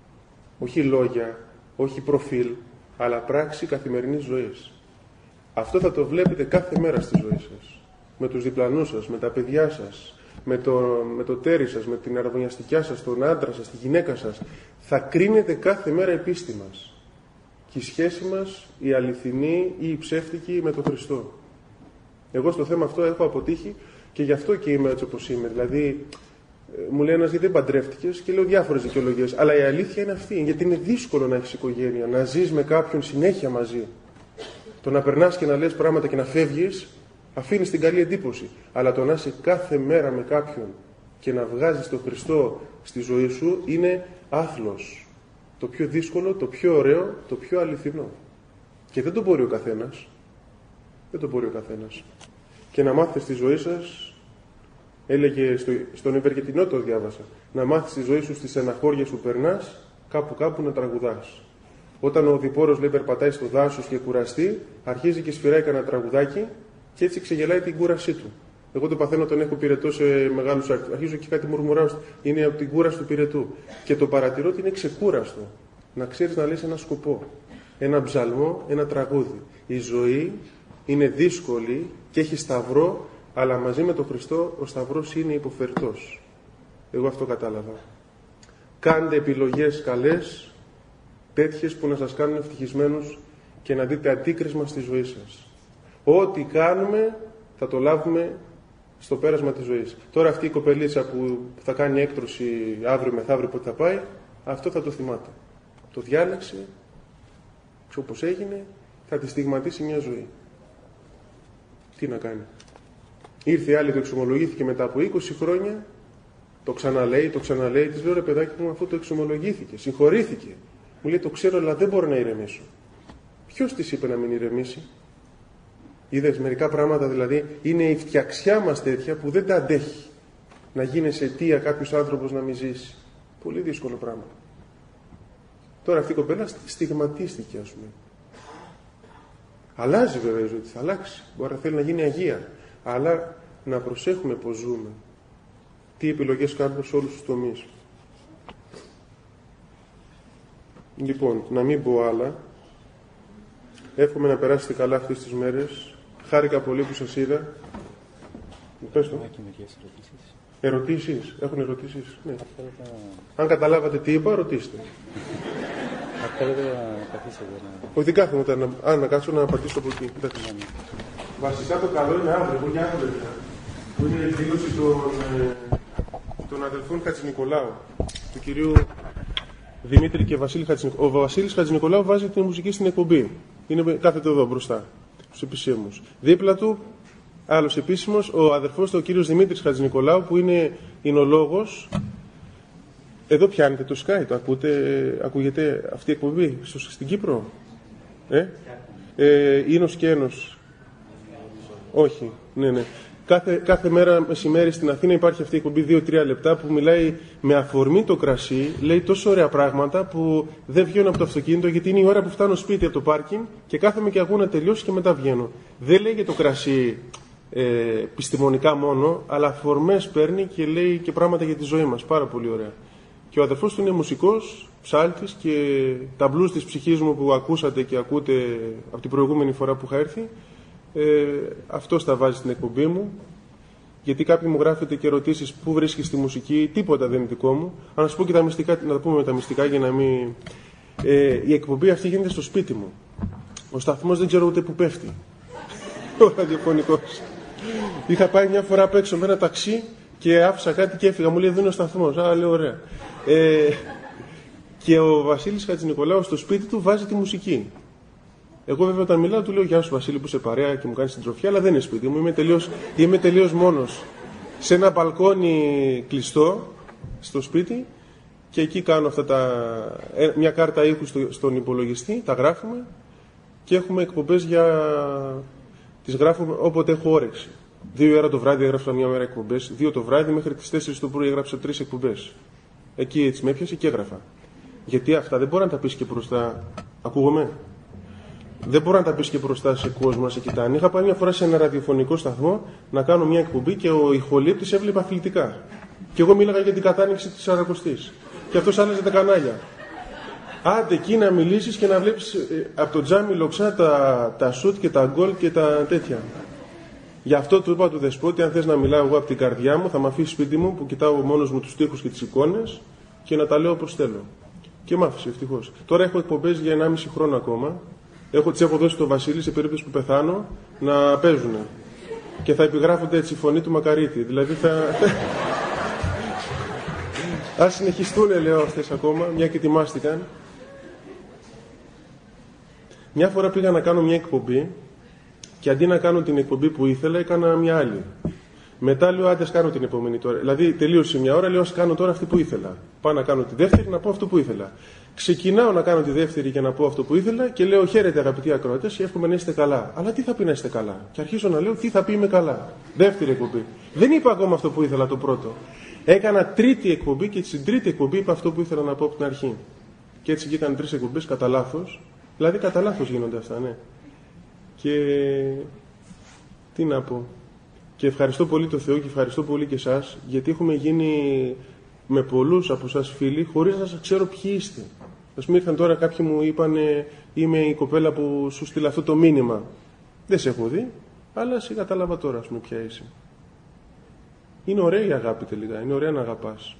όχι λόγια, όχι προφίλ, αλλά πράξη καθημερινής ζωής. Αυτό θα το βλέπετε κάθε μέρα στη ζωή σας. Με τους διπλανούς σας, με τα παιδιά σας, με το, με το τέρι σας, με την αραβωνιαστικιά σας, τον άντρα σας, τη γυναίκα σας. Θα κρίνετε κάθε μέρα η πίστη μας. Και η σχέση μας, η αληθινή ή η ψεύτικη με τον Χριστό. Εγώ στο θέμα αυτό έχω αποτύχει και γι' αυτό και είμαι έτσι όπως είμαι. Δηλαδή, μου λέει ένας: γιατί δεν παντρεύτηκες? Και λέω διάφορες δικαιολογίες. Αλλά η αλήθεια είναι αυτή. Γιατί είναι δύσκολο να έχεις οικογένεια, να ζεις με κάποιον συνέχεια μαζί. Το να περνάς και να λες πράγματα και να φεύγεις, αφήνεις την καλή εντύπωση. Αλλά το να είσαι κάθε μέρα με κάποιον και να βγάζεις τον Χριστό στη ζωή σου είναι άθλος. Το πιο δύσκολο, το πιο ωραίο, το πιο αληθινό. Και δεν το μπορεί ο καθένας. Δεν το μπορεί ο καθένας. Και να μάθετε στη ζωή σας, έλεγε στο, στον Ευεργετινό το διάβασα, να μάθεις τη ζωή σου στις στεναχώριες που περνάς, κάπου κάπου να τραγουδάς. Όταν ο διπόρος, λέει, περπατάει στο δάσος και κουραστεί, αρχίζει και σφυράει κανένα τραγουδάκι και έτσι ξεγελάει την κούρασή του. Εγώ το παθαίνω, τον έχω πυρετό σε μεγάλους αριθμούς. Αρχίζω και κάτι μουρμουράω, είναι από την κούραση του πυρετού. Και το παρατηρώ ότι είναι ξεκούραστο. Να ξέρεις να λες ένα σκοπό, ένα ψαλμό, ένα τραγούδι. Η ζωή είναι δύσκολη και έχει σταυρό, αλλά μαζί με τον Χριστό ο σταυρός είναι υποφερτός. Εγώ αυτό κατάλαβα. Κάντε επιλογές καλές, τέτοιες που να σας κάνουν ευτυχισμένους και να δείτε αντίκρισμα στη ζωή σας. Ό,τι κάνουμε θα το λάβουμε στο πέρασμα της ζωής. Τώρα αυτή η κοπελίτσα που θα κάνει έκτρωση αύριο μεθαύριο πότε θα πάει, αυτό θα το θυμάται. Το διάλεξε, όπως έγινε, θα τη στιγματίσει μια ζωή. Τι να κάνει. Ήρθε η άλλη, το εξομολογήθηκε μετά από είκοσι χρόνια, το ξαναλέει, το ξαναλέει, της λέω: ρε παιδάκι μου, αφού το εξομολογήθηκε, συγχωρήθηκε. Μου λέει: το ξέρω, αλλά δεν μπορώ να ηρεμήσω. Ποιος της είπε να μην ηρεμήσει? Είδες, μερικά πράγματα δηλαδή είναι η φτιαξιά μας τέτοια που δεν τα αντέχει. Να γίνεσαι αιτία κάποιος άνθρωπος να μην ζήσει. Πολύ δύσκολο πράγμα. Τώρα αυτή η κοπέλα στιγματίστηκε, ας πούμε. Αλλάζει βέβαια η ζωή, θα αλλάξει. Μπορεί να θέλει να γίνει αγία. Αλλά να προσέχουμε πως ζούμε. Τι επιλογές κάνουμε σε όλους τους τομείς. Λοιπόν, να μην πω άλλα. Εύχομαι να περάσετε καλά αυτές τις μέρες. Χάρηκα πολύ που σας είδα. Πες το. Ερωτήσεις. Έχουν ερωτήσεις. Ναι. Αν καταλάβατε τι είπα, ρωτήστε. Όχι, δεν κάθομαι όταν. Α, να κάτσω να πατήσω από εκεί. Βασικά το καλό είναι αύριο, εγώ για αύριο. Που είναι η εκδήλωση των, των αδελφών Χατζηνικολάου. Του κυρίου Δημήτρη και Βασίλη Χατζηνικολάου. Ο Βασίλης Χατζηνικολάου βάζει την μουσική στην εκπομπή. Είναι, κάθεται εδώ μπροστά, στους επισήμους. Δίπλα του, άλλος επίσημος, ο αδερφός του, ο κύριος Δημήτρης Χατζηνικολάου, που είναι εινολόγος. Εδώ πιάνετε το Sky, το ακούτε, ακούγεται αυτή η εκπομπή στην Κύπρο. Ε? Ε, Ίνος και Ένος. Όχι, ναι, ναι. Κάθε, κάθε μέρα μεσημέρι στην Αθήνα υπάρχει αυτή η εκπομπή δύο τρία λεπτά που μιλάει με αφορμή το κρασί, λέει τόσο ωραία πράγματα που δεν βγαίνω από το αυτοκίνητο γιατί είναι η ώρα που φτάνω σπίτι από το πάρκινγκ και κάθομαι και ακούω να τελειώσει και μετά βγαίνω. Δεν λέει για το κρασί ε, επιστημονικά μόνο, αλλά αφορμές παίρνει και λέει και πράγματα για τη ζωή μας. Πάρα πολύ ωραία. Και ο αδερφός του είναι μουσικός, ψάλτης και τα μπλουζ της ψυχής μου που ακούσατε και ακούτε από την προηγούμενη φορά που είχα έρθει, ε, αυτός τα βάζει στην εκπομπή μου. Γιατί κάποιοι μου γράφετε και ερωτήσεις πού βρίσκεις τη μουσική, τίποτα δεν είναι δικό μου. Αν να σου πω και τα μυστικά, να τα πούμε με τα μυστικά για να μην. Ε, η εκπομπή αυτή γίνεται στο σπίτι μου. Ο σταθμός δεν ξέρω ούτε που πέφτει. Ο ραδιοφωνικός. Είχα πάει μια φορά απ' έξω με ένα ταξί και άφησα κάτι και έφυγα. Μου λέει εδώ είναι ο σταθμός. Α, λέω ωραία. Ε, και ο Βασίλης Χατζηνικολάου στο σπίτι του βάζει τη μουσική. Εγώ βέβαια όταν μιλάω του λέω γεια σου Βασίλη που είσαι παρέα και μου κάνεις την τροφιά, αλλά δεν είναι σπίτι μου, είμαι τελείως, είμαι τελείως μόνος. σε ένα μπαλκόνι κλειστό στο σπίτι και εκεί κάνω αυτά τα, μια κάρτα ήχου στο, στον υπολογιστή, τα γράφουμε και έχουμε εκπομπές για... τις γράφουμε όποτε έχω όρεξη. Δύο ώρα το βράδυ έγραψα μια μέρα εκπομπές, δύο το βράδυ μέχρι τις τέσσερις το πρωί έγραψα τρεις εκπομπές. Εκεί έτσι με έπιασε και έγραφα. Γιατί αυτά δεν μπορεί να τα πεις και μπροστά. Ακούγομαι. Δεν μπορεί να τα πεις και μπροστά σε κόσμο να σε κοιτάνε. Είχα πάει μια φορά σε ένα ραδιοφωνικό σταθμό να κάνω μια εκπομπή και ο ηχολήπτης έβλεπε αθλητικά. Και εγώ μίλαγα για την κατάνοιξη της Σαρακοστής. Και αυτός άλλαζε τα κανάλια. Άντε εκεί να μιλήσεις και να βλέπεις ε, από το τζάμι λοξά τα, τα σουτ και τα γκολ και τα τέτοια. Γι' αυτό του είπα του Δεσπότη, αν θες να μιλάω εγώ από την καρδιά μου, θα με αφήσει σπίτι μου που κοιτάω μόνος μου τους τοίχους και τις εικόνες και να τα λέω όπως θέλω. Και μ' άφησε ευτυχώς. Τώρα έχω εκπομπές για ενάμιση χρόνο ακόμα. Έχω, τις έχω δώσει στο Βασίλη σε περίπτωση που πεθάνω να παίζουν. Και θα επιγράφονται έτσι η φωνή του Μακαρίτη. Δηλαδή θα. Ας συνεχιστούν, λέω, αυτές ακόμα, μια και ετοιμάστηκαν. Μια φορά πήγα να κάνω μια εκπομπή και αντί να κάνω την εκπομπή που ήθελα, έκανα μια άλλη. Μετά λέω, άντε, ας κάνω την επόμενη τώρα. Δηλαδή, τελείωσε μια ώρα, λέω, ας κάνω τώρα αυτή που ήθελα. Πάω να κάνω τη δεύτερη, να πω αυτό που ήθελα. Ξεκινάω να κάνω τη δεύτερη και να πω αυτό που ήθελα και λέω, χαίρετε αγαπητοί ακροατές, και εύχομαι να είστε καλά. Αλλά τι θα πει να είστε καλά? Και αρχίζω να λέω, τι θα πει είμαι καλά. Δεύτερη εκπομπή. Δεν είπα ακόμα αυτό που ήθελα το πρώτο. Έκανα τρίτη εκπομπή και στην τρίτη εκπομπή είπα αυτό που ήθελα να πω από την αρχή. Και έτσι βγήκαν τρεις εκπομπές κατά λάθος. Δηλαδή κατά λάθος γίνονται αυτά, ναι. Και τι να πω. Και ευχαριστώ πολύ το Θεό και ευχαριστώ πολύ και εσάς, γιατί έχουμε γίνει με πολλούς από εσάς φίλοι χωρίς να σας ξέρω ποιοι είστε. Ας πούμε, ήρθαν τώρα κάποιοι μου είπαν, είμαι η κοπέλα που σου στείλα αυτό το μήνυμα. Δεν σε έχω δει, αλλά σε κατάλαβα τώρα, ας πούμε, ποια είσαι. Είναι ωραία η αγάπη τελικά, είναι ωραία να αγαπάς.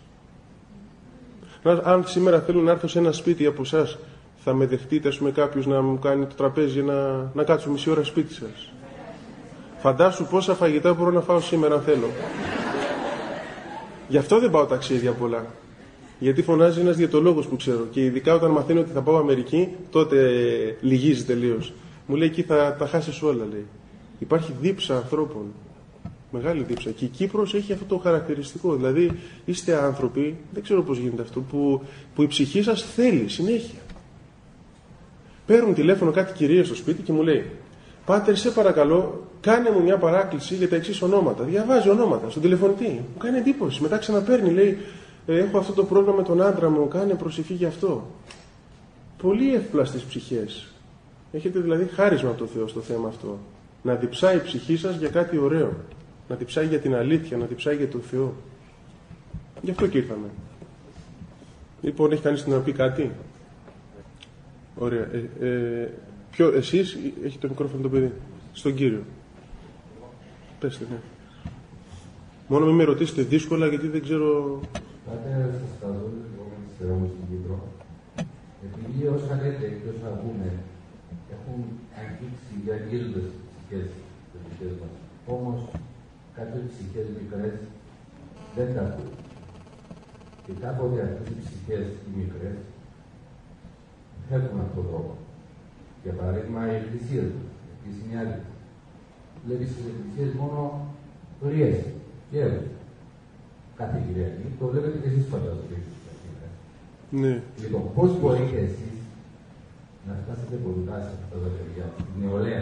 Αν σήμερα θέλω να έρθω σε ένα σπίτι από εσάς, θα με δεχτείτε, ας πούμε, κάποιος να μου κάνει το τραπέζι να, να κάτσω μισή ώρα σπίτι σας? Φαντάσου πόσα φαγητά μπορώ να φάω σήμερα αν θέλω. Γι' αυτό δεν πάω ταξίδια πολλά. Γιατί φωνάζει ένας διαιτολόγος που ξέρω. Και ειδικά όταν μαθαίνω ότι θα πάω Αμερική, τότε λυγίζει τελείως. Μου λέει, εκεί θα τα χάσεις όλα, λέει. Υπάρχει δίψα ανθρώπων. Μεγάλη δίψα. Και η Κύπρος έχει αυτό το χαρακτηριστικό. Δηλαδή, είστε άνθρωποι, δεν ξέρω πώς γίνεται αυτό, που, που η ψυχή σας θέλει συνέχεια. Παίρνουν τηλέφωνο κάτι κυρία στο σπίτι και μου λέει, πάτερ, σε παρακαλώ, κάνε μου μια παράκληση για τα εξής ονόματα. Διαβάζει ονόματα στον τηλεφωνητή. Μου κάνει εντύπωση. Μετά ξαναπαίρνει, λέει, έχω αυτό το πρόβλημα με τον άντρα μου, κάνε προσευχή γι' αυτό. Πολύ εύπλαστες ψυχές. Έχετε δηλαδή χάρισμα από το Θεό στο θέμα αυτό. Να διψάει η ψυχή σας για κάτι ωραίο. Να διψάει για την αλήθεια, να διψάει για τον Θεό. Γι' αυτό και ήρθαμε. Λοιπόν, έχει κανείς να πει κάτι? Ωραία. Ε, ε, ποιο, εσείς, έχει το μικρόφωνο το παιδί. Στον Κύριο. Πέστε, ναι. Μόνο μην με ρωτήσετε δύσκολα, γιατί δεν ξέρω... Πάτε σας καλώ, εγώ με τη σειρά μου στην Κύπρο. Επειδή όσα λέτε και όσα ακούμε έχουν αγγίξει για γύροντες ψυχές τις ψυχές μας. Όμως κάποιες ψυχές μικρές δεν τα ακούν. Και κάποτε αυτές οι ψυχές οι μικρές έχουν αυτόν τον τρόπο. Για παράδειγμα, οι εκκλησίες μας, οι συνιάδες. Βλέπεις στις εκκλησίες μόνο γριές και έβρες. Κάθε Κυριακή, το βλέπετε και εσείς φαντάζομαι. Ναι. Λοιπόν, πώς μπορείτε εσείς να φτάσετε κοντά σε αυτά τα παιδιά, την νεολαία?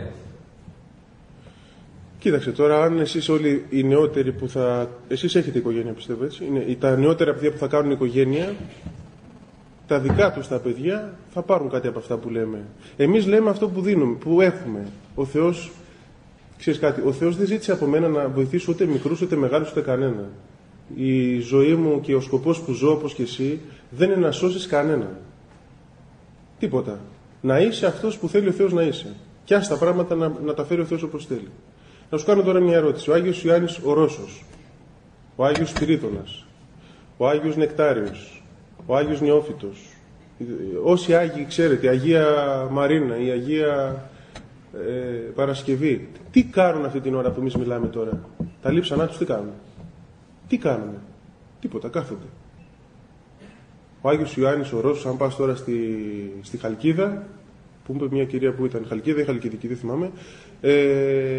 Κοίταξε τώρα, αν εσείς όλοι οι νεότεροι που θα... Εσείς έχετε οικογένεια, πιστεύω, έτσι. Είναι, τα νεότερα παιδιά που θα κάνουν οικογένεια, τα δικά τους τα παιδιά θα πάρουν κάτι από αυτά που λέμε. Εμείς λέμε αυτό που δίνουμε, που έχουμε. Ο Θεός, ξέρεις κάτι, ο Θεός δεν ζήτησε από μένα να βοηθήσω ούτε μικρούς, ούτε μεγάλους, ούτε κανένα. Η ζωή μου και ο σκοπός που ζω, όπως και εσύ, δεν είναι να σώσεις κανέναν. Τίποτα. Να είσαι αυτός που θέλει ο Θεός να είσαι. Και ας τα πράγματα να, να τα φέρει ο Θεός όπως θέλει. Να σου κάνω τώρα μια ερώτηση. Ο Άγιος Ιωάννης ο Ρώσος, ο Άγιος Σπυρίτωνας, ο Άγιος Νεκτάριος, ο Άγιος Νεόφυτος, όσοι Άγιοι ξέρετε, η Αγία Μαρίνα, η Αγία ε, Παρασκευή, τι κάνουν αυτή την ώρα που εμείς μιλάμε τώρα? Τα λείψανά τους τι κάνουν? Τι κάνουνε? Τίποτα, κάθονται. Ο Άγιος Ιωάννης ο Ρώσος, αν πας τώρα στη, στη Χαλκίδα, που είπε μια κυρία που ήταν Χαλκίδα ή Χαλκιδική, δεν θυμάμαι, ε,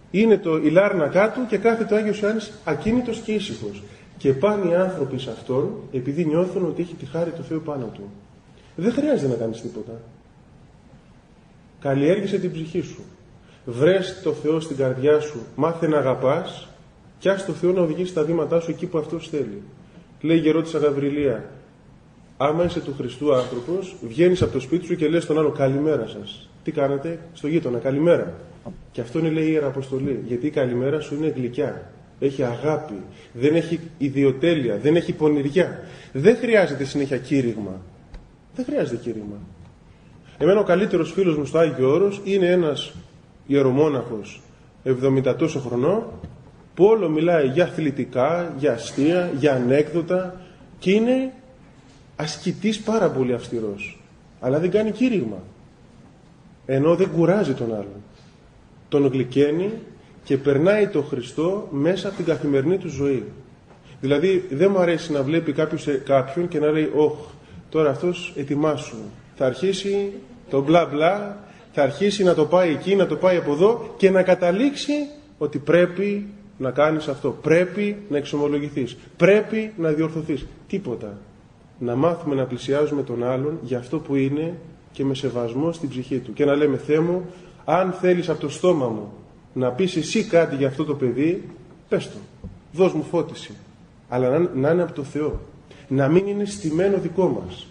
Είναι το, η λάρνακά του και κάθεται ο Άγιος Ιωάννης ακίνητος και ήσυχος. Και πάνε οι άνθρωποι σε αυτόν επειδή νιώθουν ότι έχει τη χάρη του Θεού πάνω του. Δεν χρειάζεται να κάνεις τίποτα. Καλλιέργησε την ψυχή σου. Βρες το Θεό στην καρδιά σου. Μάθε να αγαπάς και ας το Θεό να οδηγήσει τα βήματά σου εκεί που αυτός θέλει. Λέει η γερόντισσα Γαβριλία, άμα είσαι του Χριστού άνθρωπος, βγαίνεις από το σπίτι σου και λες στον άλλο καλημέρα σας. Τι κάνετε? Στο γείτονα, καλημέρα. Και αυτό είναι, λέει, η Ιεραποστολή. Γιατί η καλημέρα σου είναι γλυκιά. Έχει αγάπη. Δεν έχει ιδιοτέλεια. Δεν έχει πονηριά. Δεν χρειάζεται συνέχεια κήρυγμα. Δεν χρειάζεται κήρυγμα. Εμένα ο καλύτερος φίλος μου στο Άγιο Όρος είναι ένας ιερομόναχος εβδομήντα τόσο χρονών που όλο μιλάει για αθλητικά, για αστεία, για ανέκδοτα και είναι ασκητής πάρα πολύ αυστηρός. Αλλά δεν κάνει κήρυγμα. Ενώ δεν κουράζει τον άλλον. Τον γλυκαίνει και περνάει το Χριστό μέσα από την καθημερινή του ζωή. Δηλαδή δεν μου αρέσει να βλέπει κάποιος, κάποιον και να λέει «Ωχ, τώρα αυτός ετοιμάσου». Θα αρχίσει το μπλα μπλα, θα αρχίσει να το πάει εκεί, να το πάει από εδώ και να καταλήξει ότι πρέπει να κάνεις αυτό. Πρέπει να εξομολογηθείς. Πρέπει να διορθωθείς. Τίποτα. Να μάθουμε να πλησιάζουμε τον άλλον για αυτό που είναι και με σεβασμό στην ψυχή του. Και να λέμε «Θεέ μου, αν θέλεις από το στόμα μου να πεις εσύ κάτι για αυτό το παιδί, πες το. Δώσ' μου φώτιση». Αλλά να, να είναι από το Θεό. Να μην είναι στημένο δικό μας.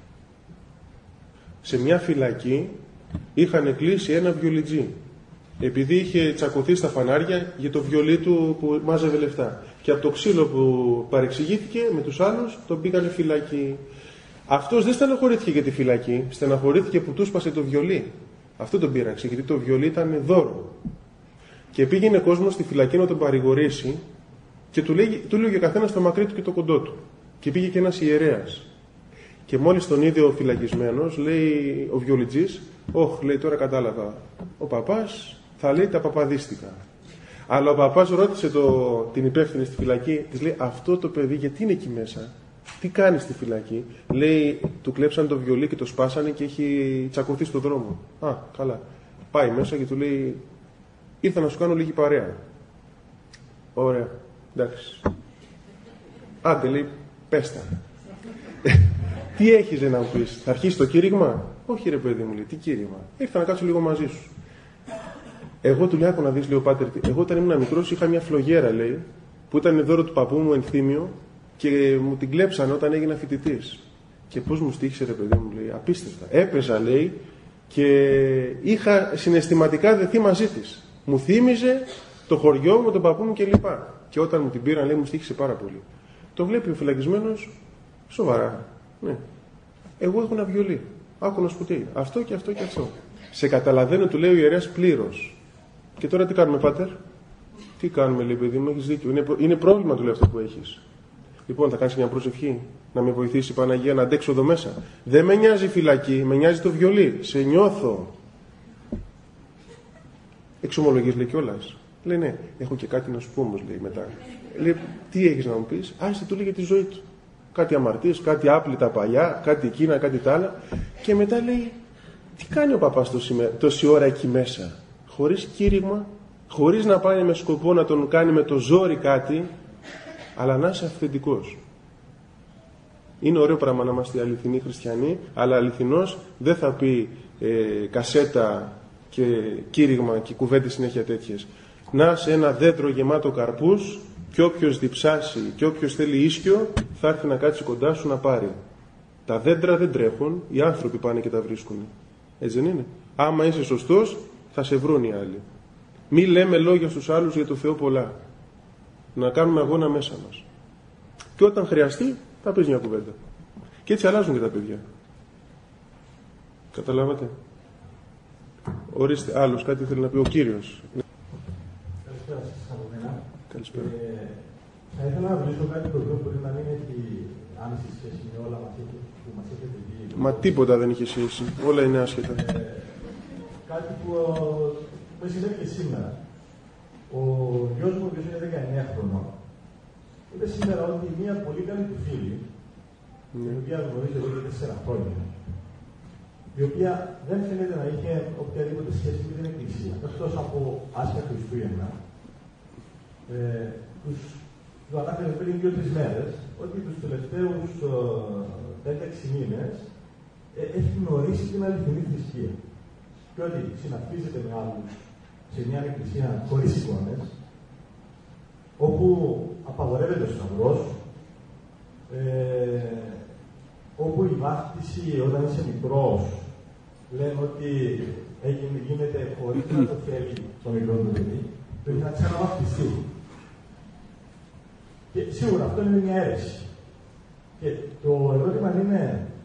Σε μια φυλακή είχαν κλείσει ένα βιολιτζή. Επειδή είχε τσακωθεί στα φανάρια για το βιολί του που μάζευε λεφτά. Και από το ξύλο που παρεξηγήθηκε με τους άλλους τον πήγανε φυλακή. Αυτός δεν στεναχωρήθηκε για τη φυλακή, στεναχωρήθηκε που του σπάσε το βιολί. Αυτό τον πείραξε, γιατί το βιολί ήταν δώρο. Και πήγαινε κόσμος στη φυλακή να τον παρηγορήσει και του λέει, του λέει ο καθένας το μακρύ του και το κοντό του. Και πήγε και ένας ιερέας. Και μόλις τον είδε ο φυλακισμένος, λέει ο βιολιτζής, «Ωχ», λέει, «τώρα κατάλαβα. Ο παπάς θα λέει τα παπαδίστικα». Αλλά ο παπάς ρώτησε το, την υπεύθυνη στη φυλακή, της λέει, «Αυτό το παιδί γιατί είναι εκεί μέσα, τι κάνει στη φυλακή?» Λέει, «Του κλέψαν το βιολί και το σπάσανε και έχει τσακωθεί στον δρόμο». «Α, καλά». Πάει μέσα και του λέει, «Ήρθα να σου κάνω λίγη παρέα». «Ωραία, εντάξει». «Άντε», λέει, «πες τα». «Τι έχεις να μου πεις, θα αρχίσει το κήρυγμα?» «Όχι ρε παιδί μου», λέει, «τι κήρυγμα, ήρθα να κάτσω λίγο μαζί σου». Εγώ του λέω, «Άκου να δεις», λέει ο πάτερ, «εγώ όταν ήμουν μικρός είχα μια φλογέρα», λέει, «που ήταν δώρο του παππού μου ενθύμιο και μου την κλέψανε όταν έγινα φοιτητής. Και πώς μου στοίχησε ρε παιδί μου», λέει, «απίστευτα. Έπαιζα», λέει, «και είχα συναισθηματικά δεθεί μαζί της. Μου θύμιζε το χωριό μου, τον παππού μου κλπ. Και όταν μου την πήραν, λέει, μου στοίχησε πάρα πολύ». Το βλέπει ο φυλακισμένος σοβαρά. Ναι. «Εγώ έχω ένα βιολί. Άκου να σου πω τι. Αυτό και αυτό και αυτό. Σε καταλαβαίνω», του λέει ο ιερέας, «πλήρως. Και τώρα τι κάνουμε, πάτερ?» «Τι κάνουμε», λέει, «παιδί μου, έχεις δίκιο. Είναι, είναι πρόβλημα», του λέει, «αυτό που έχεις. Λοιπόν, θα κάνεις μια προσευχή, να με βοηθήσει η Παναγία να αντέξω εδώ μέσα. Δεν με νοιάζει η φυλακή, με νοιάζει το βιολί. Σε νιώθω». Εξομολογείς, λέει, κιόλας. Λέει, «Ναι, έχω και κάτι να σου πω όμως», λέει, μετά. Λέει, «Τι έχεις να μου πεις?» Άρχισε, του λέει, για τη ζωή του. Κάτι αμαρτίες, κάτι άπλυτα παλιά, κάτι εκείνα, κάτι τ' άλλα. Και μετά λέει, «Τι κάνει ο παπάς τόση, τόση ώρα εκεί μέσα, χωρίς κήρυγμα, χωρίς να πάει με σκοπό να τον κάνει με το ζόρι κάτι, αλλά να είσαι αυθεντικός». Είναι ωραίο πράγμα να είμαστε αληθινοί χριστιανοί, αλλά αληθινός δεν θα πει ε, κασέτα και κήρυγμα και κουβέντες συνέχεια τέτοιες. Να είσαι ένα δέντρο γεμάτο καρπούς και όποιος διψάσει και όποιος θέλει ίσιο θα έρθει να κάτσει κοντά σου να πάρει. Τα δέντρα δεν τρέχουν, οι άνθρωποι πάνε και τα βρίσκουν. Έτσι δεν είναι? Άμα είσαι σωστός θα σε βρουν οι άλλοι. Μη λέμε λόγια στους άλλους για το Θεό πολλά. Να κάνουμε αγώνα μέσα μας. Και όταν χρειαστεί θα πεις μια κουβέντα. Και έτσι αλλάζουν και τα παιδιά. Καταλάβατε? Ορίστε, άλλος κάτι θέλει να πει ο Κύριος. Καλησπέρα σας από μένα. Καλησπέρα. Ε, θα ήθελα να ρωτήσω κάτι το οποίο μπορεί να μην έχει άμεση σχέση με όλα μας που μας έχετε δει. Μα τίποτα δεν είχε σχέση. Όλα είναι άσχετα. Ε, κάτι που, που συμβαίνει και σήμερα. Ο γιος μου, ο οποίος είναι δεκαεννέα χρονών, είπε σήμερα ότι μια πολύ καλή του φίλη, mm. την οποία γνωρίζει εδώ και τέσσερα χρόνια, η οποία δεν φαίνεται να είχε οποιαδήποτε σχέση με την Εκκλησία. Εκτός από Πάσχα Χριστούγεννα, ε, τους το ανάφερε πριν δύο-τρεις μέρες, ότι τους τελευταίους πέντε έξι μήνες ε, έχει γνωρίσει την αληθινή θρησκεία. Και ότι συναντήσεται με άλλους σε μια εκκλησία χωρίς εικόνες, όπου απαγορεύεται ο σταυρός, ε, όπου η βάφτιση όταν είσαι μικρός λένε ότι έγινε, γίνεται χωρίς να το θέλει το μικρό του παιδί, το έχει να ξαναβαφτιστεί. Και σίγουρα αυτό είναι μια αίρεση. Και το ερώτημα είναι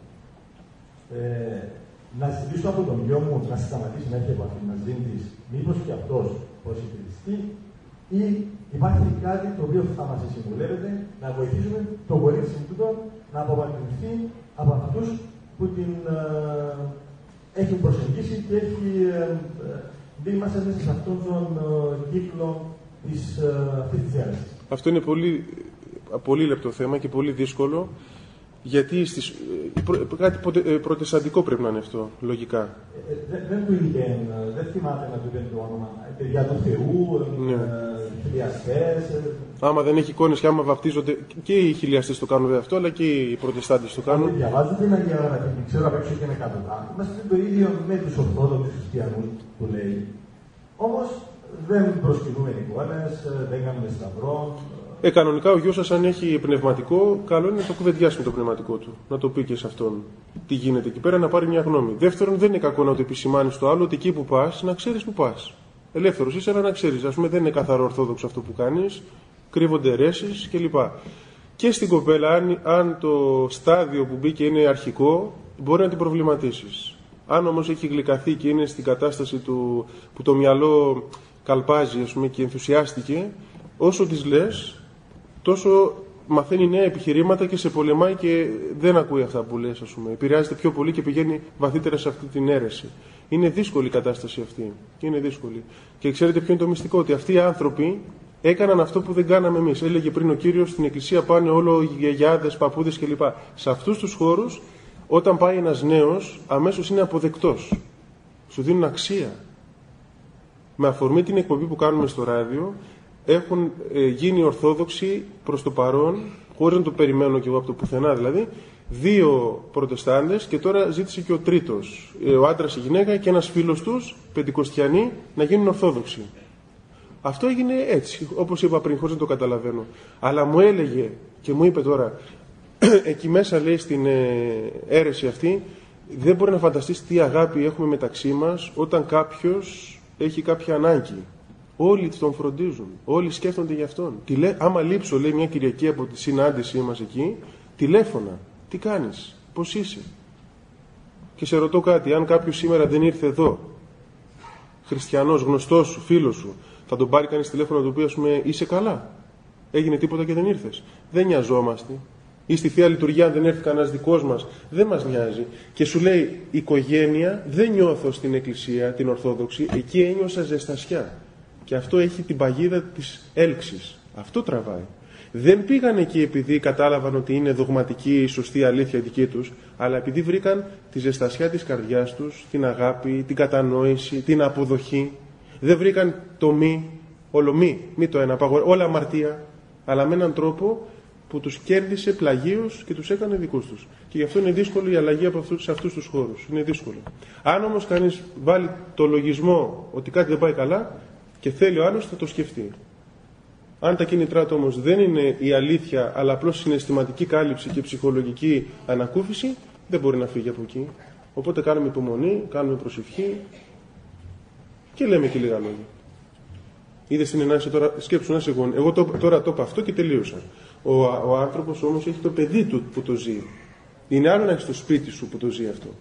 ε, να ζητήσω από τον γιο μου να σταματήσει να έχει επαφή μαζί της, μήπως και αυτός προσεκτριστεί, ή υπάρχει κάτι το οποίο θα μας συμβουλεύεται να βοηθήσουμε το κορίτσι τούτο να απομακρυνθεί από αυτούς που την ε, έχουν προσεγγίσει και έχει ε, μπει μέσα σε αυτόν τον ε, κύκλο της, ε, αυτής της αίρεσης. Αυτό είναι πολύ, πολύ λεπτό θέμα και πολύ δύσκολο, γιατί στις, κάτι προτεσταντικό πρέπει να είναι αυτό, λογικά. Ε, δεν, δεν του είπε, δεν θυμάται να του είπε το όνομα, παιδιά του Θεού, ναι. ε, χιλιαστές. Ε. Άμα δεν έχει εικόνες και άμα βαπτίζονται, και οι χιλιαστές το κάνουν αυτό, αλλά και οι προτεστάντες το κάνουν. Αν διαβάζω την Αγία Γραφή, ξέρω απ' έξω και με κάτω. Είμαστε το ίδιο με τους Ορθόδοξους Χριστιανούς που λέει. Όμως δεν προσκυνούμε εικόνες, δεν κάνουμε σταυρό. Ε, κανονικά ο γιος σας, αν έχει πνευματικό, καλό είναι να το κουβεντιάσει με το πνευματικό του. Να το πει και σε αυτόν τι γίνεται εκεί πέρα, να πάρει μια γνώμη. Δεύτερον, δεν είναι κακό να το επισημάνει στο άλλο ότι εκεί που πας, να ξέρεις που πας. Ελεύθερος είσαι, αλλά να ξέρεις. Ας πούμε, δεν είναι καθαρό ορθόδοξο αυτό που κάνεις, κρύβονται αιρέσεις κλπ. Και στην κοπέλα, αν, αν το στάδιο που μπήκε είναι αρχικό, μπορεί να την προβληματίσεις. Αν όμως έχει γλυκαθεί και είναι στην κατάσταση του, που το μυαλό καλπάζει, ας πούμε, και ενθουσιάστηκε, όσο της λες, τόσο μαθαίνει νέα επιχειρήματα και σε πολεμάει και δεν ακούει αυτά που λες, ας πούμε. Επηρεάζεται πιο πολύ και πηγαίνει βαθύτερα σε αυτή την αίρεση. Είναι δύσκολη η κατάσταση αυτή. Είναι δύσκολη. Και ξέρετε ποιο είναι το μυστικό? Ότι αυτοί οι άνθρωποι έκαναν αυτό που δεν κάναμε εμείς. Έλεγε πριν ο Κύριος, στην εκκλησία πάνε όλο γιαγιάδες, παππούδες κλπ. Σε αυτούς τους χώρους, όταν πάει ένας νέος, αμέσως είναι αποδεκτός. Σου δίνουν αξία. Με αφορμή την εκπομπή που κάνουμε στο ράδιο, έχουν ε, γίνει ορθόδοξοι προς το παρόν, χωρίς να το περιμένω κι εγώ από το πουθενά δηλαδή, δύο προτεστάντες και τώρα ζήτησε και ο τρίτος, ε, ο άντρας, η γυναίκα και ένας φίλος τους, πεντηκοστιανοί, να γίνουν ορθόδοξοι. Αυτό έγινε έτσι, όπως είπα πριν, χωρίς να το καταλαβαίνω. Αλλά μου έλεγε και μου είπε τώρα, εκεί μέσα λέει στην ε, αίρεση αυτή, δεν μπορεί να φανταστείς τι αγάπη έχουμε μεταξύ μας όταν κάποιος έχει κάποια ανάγκη. Όλοι τον φροντίζουν, όλοι σκέφτονται για αυτόν. Τηλε... Άμα λείψω, λέει, μια Κυριακή από τη συνάντησή μας εκεί, τηλέφωνα. Τι κάνεις, πώς είσαι? Και σε ρωτώ κάτι, αν κάποιος σήμερα δεν ήρθε εδώ, χριστιανός, γνωστός σου, φίλος σου, θα τον πάρει κανείς τηλέφωνο να του πει, ας πούμε, είσαι καλά? Έγινε τίποτα και δεν ήρθες? Δεν νοιαζόμαστε. Ή στη Θεία Λειτουργία, αν δεν έρθει κανένας δικός μας, δεν μας νοιάζει. Και σου λέει, οικογένεια δεν νιώθω στην Εκκλησία, την Ορθόδοξη, εκεί ένιωσα ζεστασιά. Και αυτό έχει την παγίδα της έλξης. Αυτό τραβάει. Δεν πήγαν εκεί επειδή κατάλαβαν ότι είναι δογματική η σωστή αλήθεια δική τους, αλλά επειδή βρήκαν τη ζεστασιά της καρδιάς τους, την αγάπη, την κατανόηση, την αποδοχή. Δεν βρήκαν το μη, όλο μη, μη το ένα, όλα αμαρτία, αλλά με έναν τρόπο που τους κέρδισε πλαγίως και τους έκανε δικούς τους. Και γι' αυτό είναι δύσκολη η αλλαγή από αυτούς, σε αυτούς τους χώρους. Είναι δύσκολο. Αν όμως κανείς βάλει το λογισμό ότι κάτι δεν πάει καλά και θέλει ο άλλος, θα το σκεφτεί. Αν τα κίνητρά του όμως δεν είναι η αλήθεια, αλλά απλώς συναισθηματική κάλυψη και ψυχολογική ανακούφιση, δεν μπορεί να φύγει από εκεί. Οπότε κάνουμε υπομονή, κάνουμε προσευχή και λέμε και λίγα λόγια. Είδες την ενάξη τώρα, σκέψου να σε γόνι. Εγώ το, τώρα το είπα αυτό και τελείωσα. Ο, ο άνθρωπος όμως έχει το παιδί του που το ζει. Είναι άλλο να έχεις το σπίτι σου που το ζει αυτό.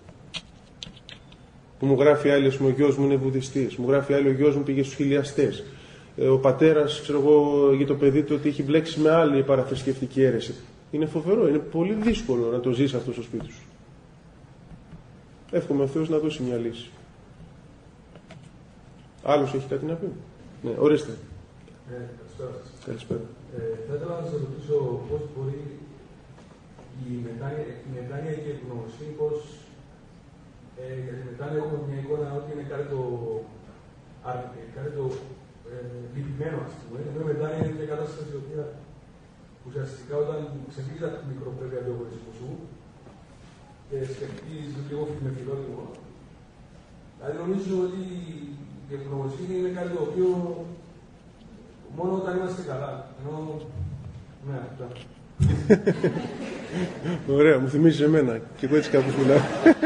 Που μου γράφει άλλη, ο γιος μου είναι βουδιστής. Μου γράφει άλλη, ο γιος μου πήγε στους χιλιαστές. Ο πατέρας, ξέρω εγώ, για το παιδί του ότι έχει μπλέξει με άλλη παραθρησκευτική αίρεση. Είναι φοβερό, είναι πολύ δύσκολο να το ζεις αυτό στο σπίτι σου. Εύχομαι ο Θεός να δώσει μια λύση. Άλλος έχει κάτι να πει? Ναι, ορίστε. Ε, καλησπέρα σας. Καλησπέρα. Ε, θα ήθελα να σας ρωτήσω πώς μπορεί η μετάνοια, η μετάνοια και η επιγνωσή, πώς Ε, γιατί μετά έχουμε μια εικόνα ότι είναι κάτι το, κάτι το ε, λυπημένο, ας πούμε. Ενώ μετά είναι μια κατάσταση η οποία ουσιαστικά όταν ξεφύγει τα μικροπρέπεια του εγωισμού σου και σκεφτείς λίγο με φιλότιμο. Δηλαδή νομίζω ότι η ευγνωμοσύνη είναι κάτι το οποίο μόνο όταν είμαστε καλά. Ενώ, ναι, αυτά. Ωραία, μου θυμίζεις εμένα. Και εγώ έτσι κάπως μιλάω.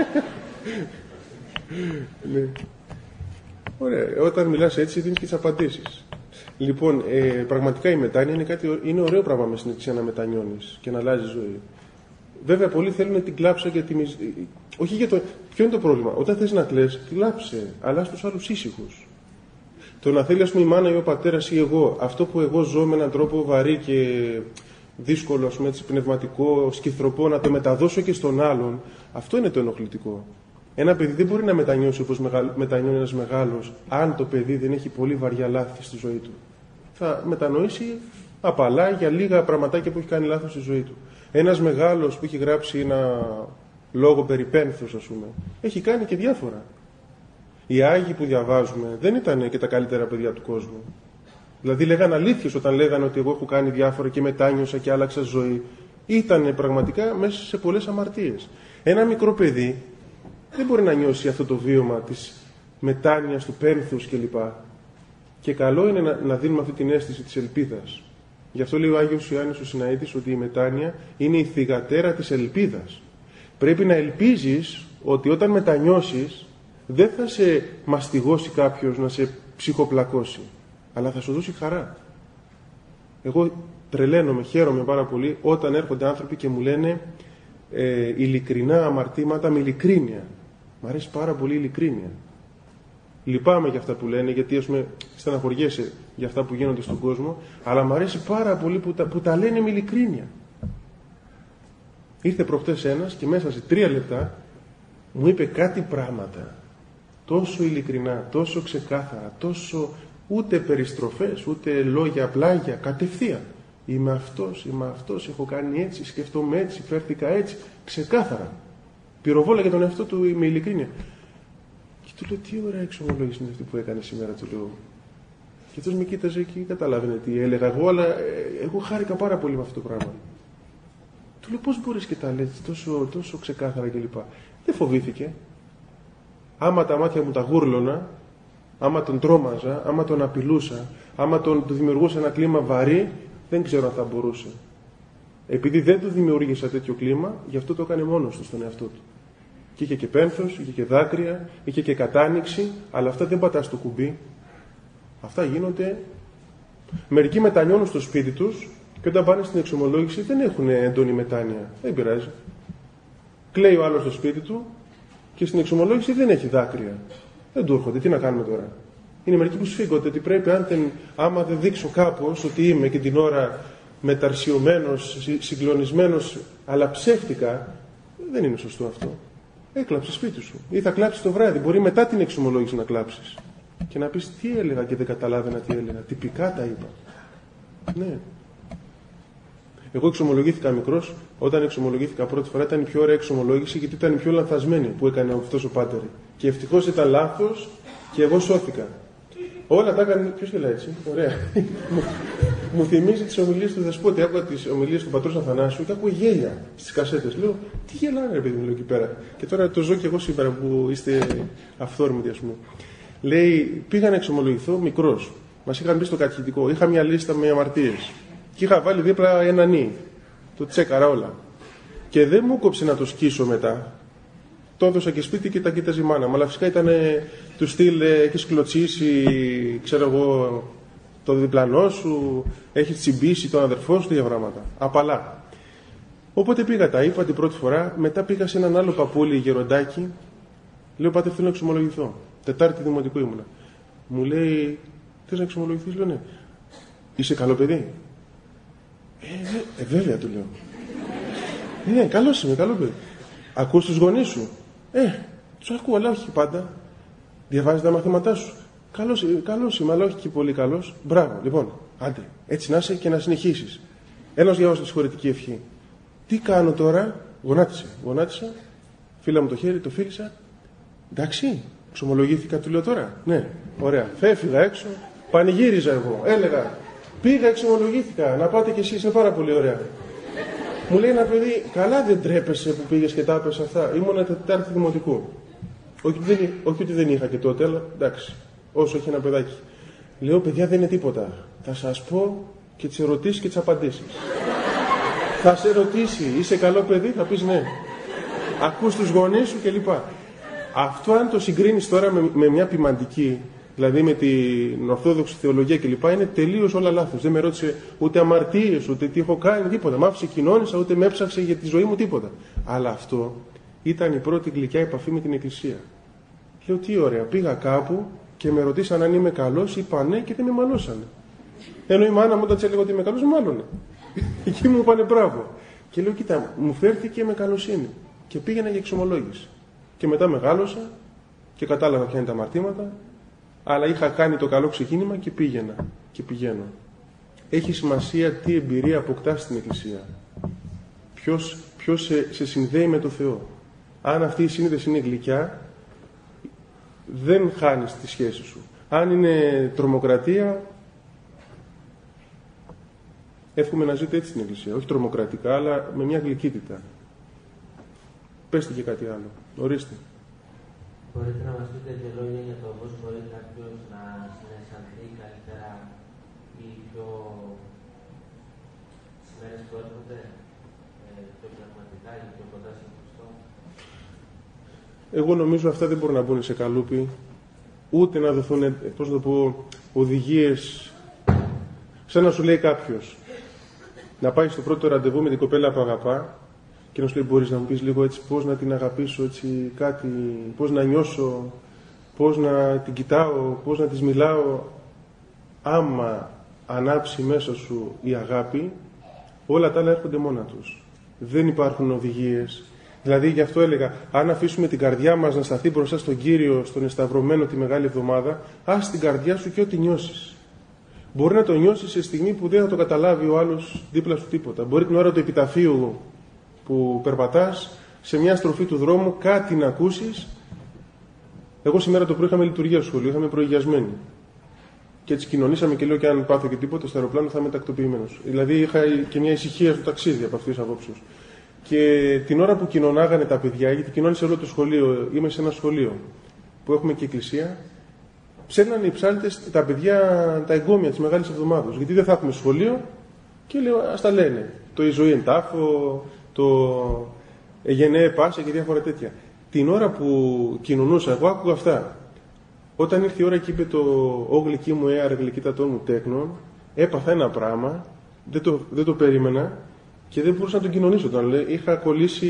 Ναι. Ωραία, όταν μιλάς έτσι δίνεις και τις απαντήσεις. Λοιπόν, ε, πραγματικά η μετάνοια είναι, κάτι, είναι ωραίο πράγμα με συνήθεια να μετανιώνεις και να αλλάζεις ζωή. Βέβαια, πολλοί θέλουν την κλάψα για τη μιζ... Όχι για το... Ποιο είναι το πρόβλημα? Όταν θες να κλαις, κλάψε, αλλά στους άλλους ήσυχους. Το να θέλει, ας πούμε, η μάνα ή ο πατέρας ή εγώ, αυτό που εγώ ζω με έναν τρόπο βαρύ και δύσκολο, ας πούμε, έτσι, πνευματικό, σκυθροπό, να το μεταδώσω και στον άλλον, αυτό είναι το ενοχλητικό. Ένα παιδί δεν μπορεί να μετανιώσει όπως μετανιώνει ένας μεγάλος, αν το παιδί δεν έχει πολύ βαριά λάθη στη ζωή του. Θα μετανοήσει απαλά για λίγα πραγματάκια που έχει κάνει λάθος στη ζωή του. Ένας μεγάλος που έχει γράψει ένα λόγο περί πένθους, ας πούμε, έχει κάνει και διάφορα. Οι Άγιοι που διαβάζουμε δεν ήταν και τα καλύτερα παιδιά του κόσμου. Δηλαδή λέγανε αλήθειες όταν λέγανε ότι εγώ έχω κάνει διάφορα και μετάνιωσα και άλλαξα ζωή. Ήτανε πραγματικά μέσα σε πολλές αμαρτίες. Ένα μικρό παιδί δεν μπορεί να νιώσει αυτό το βίωμα της μετάνοιας, του πένθους κλπ. Και καλό είναι να, να δίνουμε αυτή την αίσθηση της ελπίδας. Γι' αυτό λέει ο Άγιος Ιωάννης ο Συναήτης ότι η μετάνοια είναι η θυγατέρα της ελπίδας. Πρέπει να ελπίζεις ότι όταν μετανιώσεις δεν θα σε μαστιγώσει κάποιος να σε ψυχοπλακώσει, αλλά θα σου δώσει χαρά. Εγώ τρελαίνομαι, χαίρομαι πάρα πολύ όταν έρχονται άνθρωποι και μου λένε ε, ειλικρινά αμαρτήματα με ειλικρίνεια. Μ' αρέσει πάρα πολύ η ειλικρίνεια. Λυπάμαι για αυτά που λένε, γιατί ας πούμε στεναχωριέσαι για αυτά που γίνονται στον κόσμο, αλλά μου αρέσει πάρα πολύ που τα, που τα λένε με ειλικρίνεια. Ήρθε προχτές ένας και μέσα σε τρία λεπτά μου είπε κάτι πράγματα τόσο ειλικρινά, τόσο ξεκάθαρα, τόσο ούτε περιστροφές, ούτε λόγια πλάγια, κατευθείαν. Είμαι αυτός, είμαι αυτός, έχω κάνει έτσι, σκεφτόμαι έτσι, φέρθηκα έτσι, ξεκάθαρα. Πυροβόλα για τον εαυτό του με ειλικρίνεια. Και του λέω, τι ωραία εξομολόγηση είναι αυτή που έκανε σήμερα, του λέω. Και αυτός με κοίταζε και καταλάβαινε τι έλεγα εγώ, αλλά εγώ χάρηκα πάρα πολύ με αυτό το πράγμα. Του λέω, πώς μπορείς και τα λες τόσο, τόσο ξεκάθαρα κλπ. Δεν φοβήθηκε. Άμα τα μάτια μου τα γούρλωνα, άμα τον τρόμαζα, άμα τον απειλούσα, άμα τον του δημιουργούσα ένα κλίμα βαρύ, δεν ξέρω αν θα μπορούσε. Επειδή δεν του δημιούργησα τέτοιο κλίμα, γι' αυτό το έκανε μόνος του στον εαυτό του. Και είχε και πένθος, είχε και δάκρυα, είχε και κατάνοιξη, αλλά αυτά δεν πατά στο κουμπί. Αυτά γίνονται. Μερικοί μετανιώνουν στο σπίτι τους και όταν πάνε στην εξομολόγηση δεν έχουν έντονη μετάνοια. Δεν πειράζει. Κλαίει ο άλλος στο σπίτι του και στην εξομολόγηση δεν έχει δάκρυα. Δεν του έρχονται. Τι να κάνουμε τώρα? Είναι μερικοί που σφίγγονται ότι πρέπει, αν δεν, άμα δεν δείξω κάπως ότι είμαι και την ώρα μεταρσιωμένος, συγκλονισμένος, αλλά ψεύτικα, δεν είναι σωστό αυτό. Έκλαψε σπίτι σου. Ή θα κλάψεις το βράδυ. Μπορεί μετά την εξομολόγηση να κλάψεις. Και να πεις τι έλεγα και δεν καταλάβαινα τι έλεγα. Τυπικά τα είπα. Ναι. Εγώ εξομολογήθηκα μικρός. Όταν εξομολογήθηκα πρώτη φορά ήταν η πιο ωραία εξομολόγηση, γιατί ήταν η πιο λανθασμένη που έκανε αυτός ο πάτερη. Και ευτυχώς ήταν λάθος και εγώ σώθηκα. Όλα τα έκανε. Ποιος γελάει έτσι? Ωραία. Μου θυμίζει τις ομιλίες του Δεσπότη. Άκουγα τις ομιλίες του πατρός Αθανάσιου και άκουγα γέλια στις κασέτες. Λέω, τι γελάνε ρε παιδί μου, λέω εκεί πέρα. Και τώρα το ζω και εγώ σήμερα που είστε αυθόρμητοι, ας πούμε. Λέει, πήγα να εξομολογηθώ μικρός. Μας είχαν πει στο κατηχητικό. Είχα μια λίστα με αμαρτίες. Και είχα βάλει δίπλα ένα νι. Το τσέκαρα όλα. Και δεν μου κόψε να το σκίσω μετά. Το έδωσα και σπίτι και τα κοίταζε η μάνα μου. Αλλά φυσικά ήταν του στυλ, έχει κλωτσίσει, ξέρω εγώ, το διπλανό σου, έχει τσιμπήσει τον αδερφό σου, τέτοια πράγματα. Απαλά. Οπότε πήγα, τα είπα την πρώτη φορά. Μετά πήγα σε έναν άλλο παππούλι γεροντάκι. Λέω, πάτε, θέλω να εξομολογηθώ. Τετάρτη δημοτικού ήμουνα. Μου λέει, θες να εξομολογηθείς? Λέω, ναι. Είσαι καλό παιδί? Ε, ε, βέβαια, του λέω. Ναι, καλός είμαι, καλό παιδί. Ακούς τους γονείς σου? Ε, τους ακούω, αλλά όχι πάντα. Διαβάζεις τα μαθήματά σου? Καλός, καλός είμαι, αλλά όχι και πολύ καλός. Μπράβο, λοιπόν, άντε, έτσι να είσαι και να συνεχίσεις. Ένας διάβασε τη συγχωρετική ευχή. Τι κάνω τώρα? Γονάτισε, γονάτισα, φύλα μου το χέρι, το φίλησα. Εντάξει, εξομολογήθηκα, του λέω τώρα. Ναι, ωραία. Φέφυγα έξω, πανηγύριζα εγώ. Έλεγα, πήγα, εξομολογήθηκα. Να πάτε κι εσείς, είναι πάρα πολύ ωραία. Μου λέει ένα παιδί, καλά δεν τρέπεσαι που πήγες και τα έπες αυτά. Ήμουνα τετάρτη δημοτικού. Όχι, δεν, όχι ότι δεν είχα και τότε, αλλά εντάξει, όσο έχει ένα παιδάκι. Λέω, παιδιά, δεν είναι τίποτα. Θα σας πω και τις ερωτήσεις και τις απαντήσεις. Θα σε ρωτήσει, είσαι καλό παιδί, θα πεις ναι. Ακούς τους γονείς σου κλπ. Αυτό αν το συγκρίνεις τώρα με, με μια ποιμαντική, δηλαδή με την ορθόδοξη θεολογία κλπ, είναι τελείως όλα λάθος. Δεν με ρώτησε ούτε αμαρτίες, ούτε τι έχω κάνει, τίποτα. Μ' άφησε κοινώνησα, ούτε με έψαξε για τη ζωή μου, τίποτα. Αλλά αυτό ήταν η πρώτη γλυκιά επαφή με την Εκκλησία. Λέω, τι ωραία, πήγα κάπου και με ρωτήσαν αν είμαι καλός, είπα ναι και δεν με μαλώσανε. Ενώ η μάνα μου όταν της έλεγα ότι είμαι καλός, μου μάλωνε. Εκεί μου είπανε μπράβο. Και λέω, κοίτα, μου φέρθηκε με καλοσύνη. Και πήγαινα για εξομολόγηση. Και μετά μεγάλωσα και κατάλαβα ποια είναι τα αμαρτήματα, αλλά είχα κάνει το καλό ξεκίνημα και πήγαινα και πηγαίνω. Έχει σημασία τι εμπειρία αποκτάς στην Εκκλησία. Ποιος, ποιος σε, σε συνδέει με το Θεό. Αν αυτή η σύνδεση είναι γλυκιά, δεν χάνεις τη σχέση σου. Αν είναι τρομοκρατία, εύχομαι να ζείτε έτσι στην Εκκλησία. Όχι τρομοκρατικά, αλλά με μια γλυκύτητα. Πέστε και κάτι άλλο. Ορίστε. Μπορείτε να μας πείτε δύο λόγια για το πώς μπορεί κάποιος να συναισθανθεί καλύτερα ή πιο στις μέρες που έρχονται, πιο πραγματικά ή πιο κοντά στον Χριστό? Εγώ νομίζω αυτά δεν μπορούν να μπουν σε καλούπι, ούτε να δοθούν, πώς να το πω, οδηγίες. Σαν να σου λέει κάποιος να πάει στο πρώτο ραντεβού με την κοπέλα που αγαπά και να σου λέει, μπορείς να μου πεις λίγο έτσι πώς να την αγαπήσω, έτσι κάτι, πώς να νιώσω, πώς να την κοιτάω, πώς να της μιλάω. Άμα ανάψει μέσα σου η αγάπη, όλα τα άλλα έρχονται μόνα τους. Δεν υπάρχουν οδηγίες. Δηλαδή γι' αυτό έλεγα, αν αφήσουμε την καρδιά μας να σταθεί μπροστά στον Κύριο, στον εσταυρωμένο τη Μεγάλη Εβδομάδα, ας την καρδιά σου και ό,τι νιώσεις. Μπορεί να το νιώσεις σε στιγμή που δεν θα το καταλάβει ο άλλος δίπλα σου τίποτα. Μπορεί την ώρα του επιταφείου που περπατάς, σε μια στροφή του δρόμου, κάτι να ακούσεις. Εγώ σήμερα το πρωί είχαμε λειτουργία στο σχολείο, είχαμε προηγιασμένοι. Και έτσι κοινωνήσαμε και λέω και αν πάθω και τίποτα στο αεροπλάνο θα είμαι τακτοποιημένος. Δηλαδή είχα και μια ησυχία στο ταξίδι από αυτής της απόψεως. Και την ώρα που κοινωνάγανε τα παιδιά, γιατί κοινώνησε όλο το σχολείο, είμαι σε ένα σχολείο που έχουμε και εκκλησία, ψέρνανε οι ψάλτες τα παιδιά τα εγκόμια της Μεγάλης Εβδομάδος. Γιατί δεν θα έχουμε σχολείο και λέω ας τα λένε. Το η ζωή εν τάφο, το εγενέ πάσα και διάφορα τέτοια. Την ώρα που κοινωνούσα, εγώ άκουγα αυτά. Όταν ήρθε η ώρα και είπε το «Ω γλυκή μου έαρε γλυκύτατό μου τέκνον», έπαθα ένα πράγμα, δεν το, δεν το περίμενα και δεν μπορούσα να τον κοινωνήσω. Τον λέει. Είχα κολλήσει,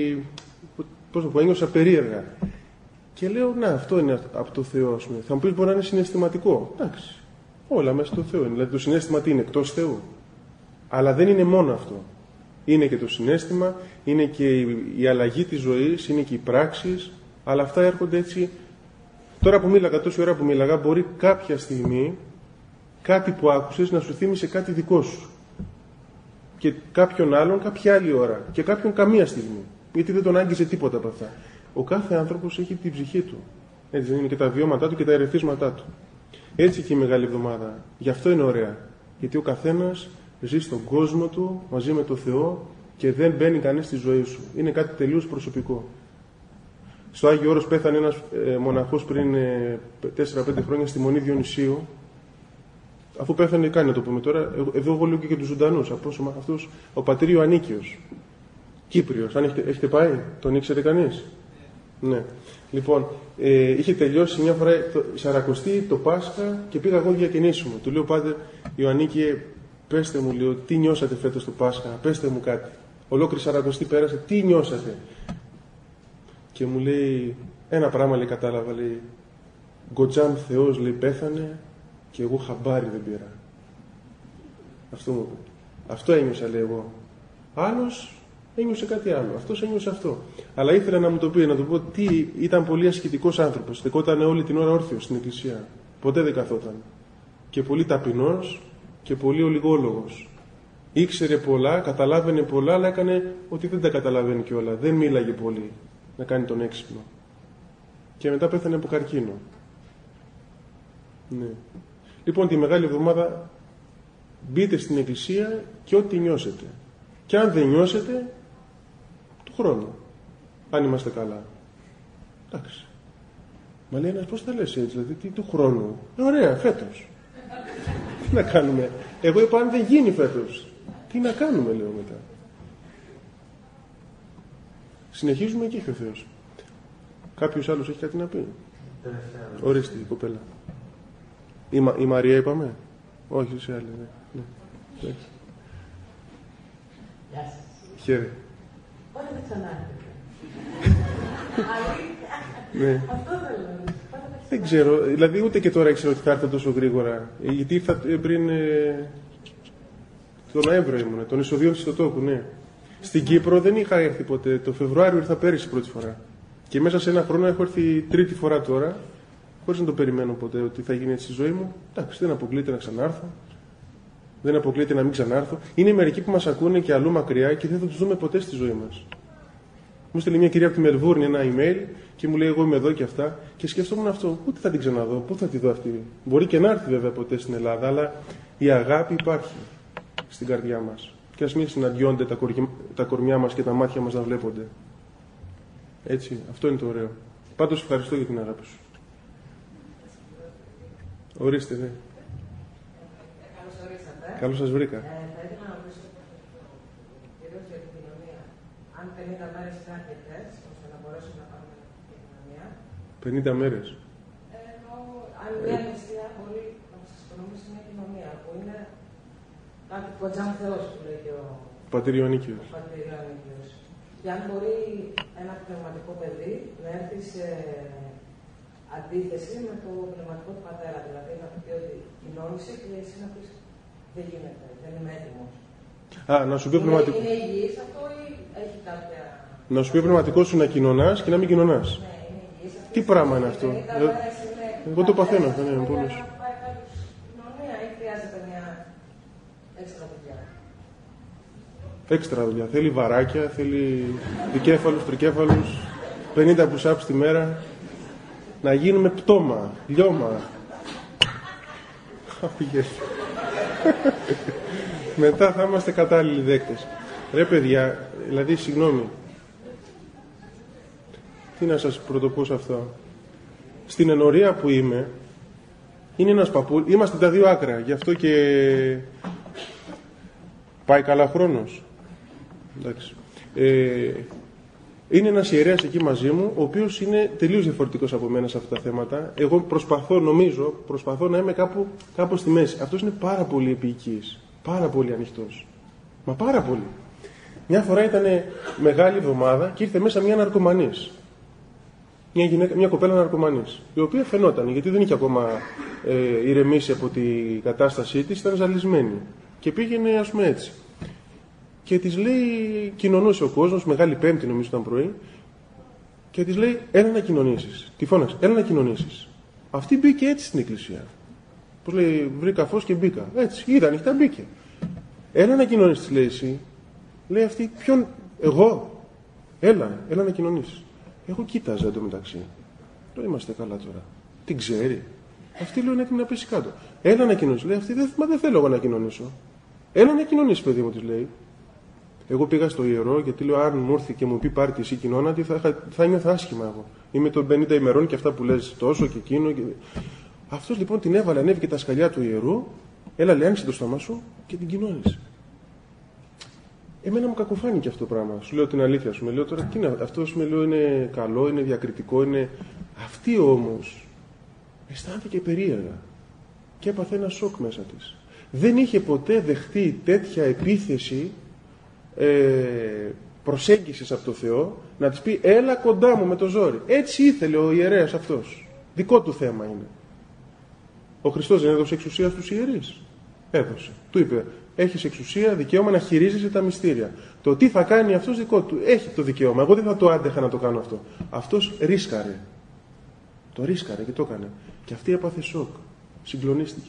πώς το πω, ένιωσα περίεργα. Και λέω, να, αυτό είναι από το Θεό, ας πούμε. Θα μου πεις, μπορεί να είναι συναισθηματικό. Εντάξει, όλα μέσα στο Θεό είναι. Δηλαδή το συναίσθημα τι είναι, εκτός Θεού. Αλλά δεν είναι μόνο αυτό. Είναι και το συναίσθημα, είναι και η αλλαγή της ζωής, είναι και οι πράξεις, αλλά αυτά έρχονται έτσι. Τώρα που μίλαγα, τόση ώρα που μίλαγα, μπορεί κάποια στιγμή κάτι που άκουσες να σου θύμισε κάτι δικό σου. Και κάποιον άλλον κάποια άλλη ώρα. Και κάποιον καμία στιγμή. Γιατί δεν τον άγγιζε τίποτα από αυτά. Ο κάθε άνθρωπος έχει την ψυχή του. Έτσι δεν είναι, και τα βιώματά του και τα ερεθίσματά του. Έτσι και η Μεγάλη Εβδομάδα. Γι' αυτό είναι ωραία. Γιατί ο καθένας ζει στον κόσμο του μαζί με το Θεό και δεν μπαίνει κανείς στη ζωή σου. Είναι κάτι τελείως προσωπικό. Στο Άγιο Όρος πέθανε ένας ε, μοναχός πριν ε, τέσσερα πέντε χρόνια στη Μονή Διονυσίου. Αφού πέθανε, κάνει να το πούμε τώρα, εδώ εγώ λέω και για τους ζωντανούς. Αυτός ο πατήρ Ιωαννίκιος, Κύπριος. Αν έχετε, έχετε πάει, τον ήξερε κανείς? Ναι. Λοιπόν, ε, είχε τελειώσει μια φορά το Σαρακοστή, το Πάσχα και πήγα εγώ διακαινήσουμε. Του λέω, πάτερ Ιωαννίκη, πέστε μου, λέω, τι νιώσατε φέτος το Πάσχα, πέστε μου κάτι. Ολόκληρη Σαρακοστή πέρασε, τι νιώσατε? Και μου λέει, ένα πράγμα λέει, κατάλαβα, λέει, Γκοτζάμ Θεός, λέει, πέθανε και εγώ χαμπάρι δεν πήρα. Αυτό μου είπε. Αυτό ένιωσα, λέει, εγώ. Άλλος ένιωσε κάτι άλλο. Αυτός ένιωσε αυτό. Αλλά ήθελα να μου το πει, να του πω τι, ήταν πολύ ασκητικός άνθρωπος. Δεκόταν όλη την ώρα όρθιος στην εκκλησία. Ποτέ δεν καθόταν. Και πολύ ταπεινός και πολύ ολιγόλογος. Ήξερε πολλά, καταλάβαινε πολλά, αλλά έκανε ότι δεν τα καταλαβαίνει κιόλα. Δεν μίλαγε πολύ να κάνει τον έξυπνο. Και μετά πέθανε από καρκίνο. Ναι. Λοιπόν, τη Μεγάλη Εβδομάδα μπείτε στην εκκλησία και ό,τι νιώσετε. Και αν δεν νιώσετε, του χρόνου. Αν είμαστε καλά. Εντάξει. Μα λέει ένας, πώς θα λες έτσι, δηλαδή, τι, του χρόνου. Ε, ωραία, φέτος. Τι να κάνουμε. Εγώ είπα, αν δεν γίνει φέτος, τι να κάνουμε, λέω μετά. Συνεχίζουμε και έχει ο Θεός. Κάποιος άλλος έχει κάτι να πει? Ορίστε, η κοπέλα. Η, Μα, η Μαρία είπαμε? Όχι, σε άλλη, ναι. ναι. Γεια σας. Χαίρε. Πότε θα ξανάρθετε? Ναι. Αυτό θέλω. Δεν ξέρω, δηλαδή ούτε και τώρα ήξερα ότι θα έρθει τόσο γρήγορα. Γιατί ήρθα πριν ε, τον Νοέμβριο ήμουν, τον εισοδείο στο τόκου, ναι. Στην Κύπρο δεν είχα έρθει ποτέ. Το Φεβρουάριο ήρθα πέρυσι πρώτη φορά. Και μέσα σε ένα χρόνο έχω έρθει τρίτη φορά τώρα, χωρίς να το περιμένω ποτέ ότι θα γίνει έτσι στη ζωή μου. Εντάξει, δεν αποκλείεται να ξανάρθω. Δεν αποκλείεται να μην ξανάρθω. Είναι μερικοί που μας ακούνε και αλλού μακριά και δεν θα τους δούμε ποτέ στη ζωή μας. Μου στείλε μια κυρία από τη Μελβούρνη ένα email και μου λέει: εγώ είμαι εδώ και αυτά. Και σκεφτόμουν αυτό. Ούτε θα την ξαναδώ. Πού θα τη δω αυτή? Μπορεί και να έρθει βέβαια ποτέ στην Ελλάδα, αλλά η αγάπη υπάρχει στην καρδιά μας. Και ας μην συναντιόνται τα, κορ... τα κορμιά μας και τα μάτια μας να βλέπονται. Έτσι, αυτό είναι το ωραίο. Πάντως ευχαριστώ για την αγάπη σου. Ορίστε, ναι. Καλώς ορίσατε. Καλώς σας βρήκα. Ε, θα ήθελα να ρωτήσω κυρίως για την κοινωνία. Αν πενήντα μέρες είναι αρκετές, ώστε να μπορέσουμε να πάμε την κοινωνία. πενήντα μέρες. Ε, ενώ αν μια νηστεία μπορεί να μας οικονομήσει μια κοινωνία, που είναι κάτι που κοντζάμ Θεός, που λέει και ο Πατήρ Ιωαννίκιος. Ο Πατήρ Ιωαννίκιος. Και αν μπορεί ένα πνευματικό παιδί να έρθει σε αντίθεση με το πνευματικό του πατέρα. Δηλαδή να πει ότι κοινώνησε και εσύ να πεις δεν γίνεται, δεν είμαι έτοιμος. Α, να σου πει πνευματικό. Είναι υγιής αυτό ή έχει κάποια... Να σου πει πνευματικό σου να κοινωνάς και να μην κοινωνάς. Ναι, είναι υγιής. Τι πράγμα είναι αυτό? Εγώ, εγώ το παθαίνω αυτό, ναι, πολλούς. Κοινωνία ή χρειάζεται μια έξτρα δουλειά. Έξτρα δουλειά. Θέλει βαράκια, θέλει δικέφαλους, τρικέφαλους, πενήντα push-ups τη μέρα. Να γίνουμε πτώμα, λιώμα. Μετά θα είμαστε κατάλληλοι δέκτες. Ρε παιδιά, δηλαδή συγγνώμη. Τι να σας πρωτοπώ σε αυτό. Στην ενορία που είμαι, είναι ένας παππούλ, είμαστε τα δύο άκρα, γι' αυτό και πάει καλά χρόνος. Εντάξει. Ε, είναι ένας ιερέας εκεί μαζί μου, ο οποίος είναι τελείως διαφορετικός από μένα σε αυτά τα θέματα. Εγώ προσπαθώ, νομίζω, προσπαθώ να είμαι κάπου, κάπου στη μέση. Αυτός είναι πάρα πολύ επίοικης, πάρα πολύ ανοιχτός. Μα πάρα πολύ. Μια φορά ήταν μεγάλη εβδομάδα και ήρθε μέσα μια ναρκωμανής. Μια, γυναίκα, μια κοπέλα ναρκωμανής, η οποία φαινόταν, γιατί δεν είχε ακόμα ε, ηρεμήσει από την κατάστασή της, ήταν ζαλισμένη. Και πήγαινε, ας πούμε, έτσι. Και της λέει, κοινωνούσε ο κόσμος, Μεγάλη Πέμπτη νομίζω ήταν πρωί, και της λέει, έλα να κοινωνήσεις. Τη φώναξε, έλα να κοινωνήσεις. Αυτή μπήκε έτσι στην εκκλησία. Πώς λέει, βρήκα φως και μπήκα. Έτσι, είδα ανοιχτά, μπήκε. Έλα να κοινωνήσεις, λέει εσύ. Λέει αυτή, ποιον, εγώ. Έλα, έλα να κοινωνήσεις. Εγώ κοίταζα εντωμεταξύ. Το είμαστε καλά τώρα. Την ξέρει. Αυτή λέει, είναι έτοιμη να πέσει κάτω. Έλα να κοινωνήσεις. Λέει αυτή, μα δεν θέλω εγώ να κοινωνήσω. Έλα να κοινωνήσεις, παιδί μου, της λέει. Εγώ πήγα στο ιερό γιατί λέω: αν μου έρθει και μου πει πάρτι εσύ κοινώνατη, θα, θα νιώθω άσχημα εγώ. Είμαι των πενήντα ημερών και αυτά που λες τόσο και εκείνο. Και... αυτός λοιπόν την έβαλε, ανέβηκε τα σκαλιά του ιερού, έλα λέει, άνοιξε το στόμα σου και την κοινώνησε. Εμένα μου κακοφάνηκε αυτό το πράγμα. Σου λέω την αλήθεια σου. Με λέω τώρα, τι είναι αυτό, σου με λέω είναι καλό, είναι διακριτικό, είναι. Αυτή όμως αισθάνθηκε περίεργα και έπαθε ένα σοκ μέσα της. Δεν είχε ποτέ δεχτεί τέτοια επίθεση. Ε, προσέγγισης από το Θεό να της πει έλα κοντά μου με το ζόρι. Έτσι ήθελε ο ιερέας αυτός. Δικό του θέμα είναι. Ο Χριστός δεν έδωσε εξουσία στους ιερείς? Έδωσε. Του είπε έχεις εξουσία, δικαίωμα να χειρίζεσαι τα μυστήρια. Το τι θα κάνει αυτός δικό του. Έχει το δικαίωμα. Εγώ δεν θα το άντεχα να το κάνω αυτό. Αυτός ρίσκαρε. Το ρίσκαρε και το έκανε. Και αυτή έπαθε σοκ. Συγκλονίστηκε.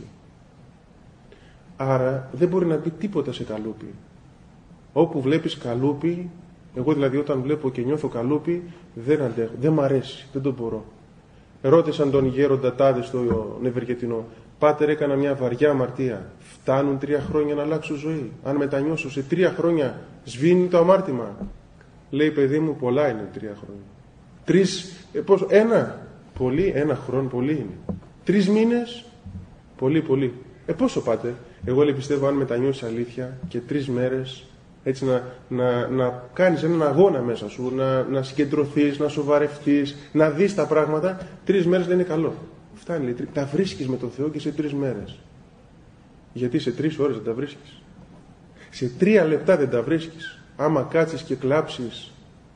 Άρα δεν μπορεί να πει τίποτα σε καλούπι. Όπου βλέπεις καλούπι, εγώ δηλαδή όταν βλέπω και νιώθω καλούπι, δεν αντέχω, δεν μ' αρέσει, δεν το μπορώ. Ρώτησαν τον γέροντα τάδε στο Νευεργετινό, πάτερ, έκανα μια βαριά αμαρτία. Φτάνουν τρία χρόνια να αλλάξω ζωή? Αν μετανιώσω σε τρία χρόνια, σβήνει το αμάρτημα? Λέει, παιδί μου, πολλά είναι τρία χρόνια. Τρεις, ε, πώς, ένα, πολύ, ένα χρόνο, πολύ είναι. Τρεις μήνες, πολύ, πολύ. Ε, πόσο πάτε? Εγώ λέει, πιστεύω, αν μετανιώσεις αλήθεια και τρεις μέρες, έτσι να, να, να κάνεις έναν αγώνα μέσα σου, να, να συγκεντρωθείς, να σοβαρευτείς, να δεις τα πράγματα, τρεις μέρες δεν είναι καλό. Φτάνει, λέει, τα βρίσκεις με τον Θεό και σε τρεις μέρες. Γιατί σε τρεις ώρες δεν τα βρίσκεις. Σε τρία λεπτά δεν τα βρίσκεις. Άμα κάτσεις και κλάψεις.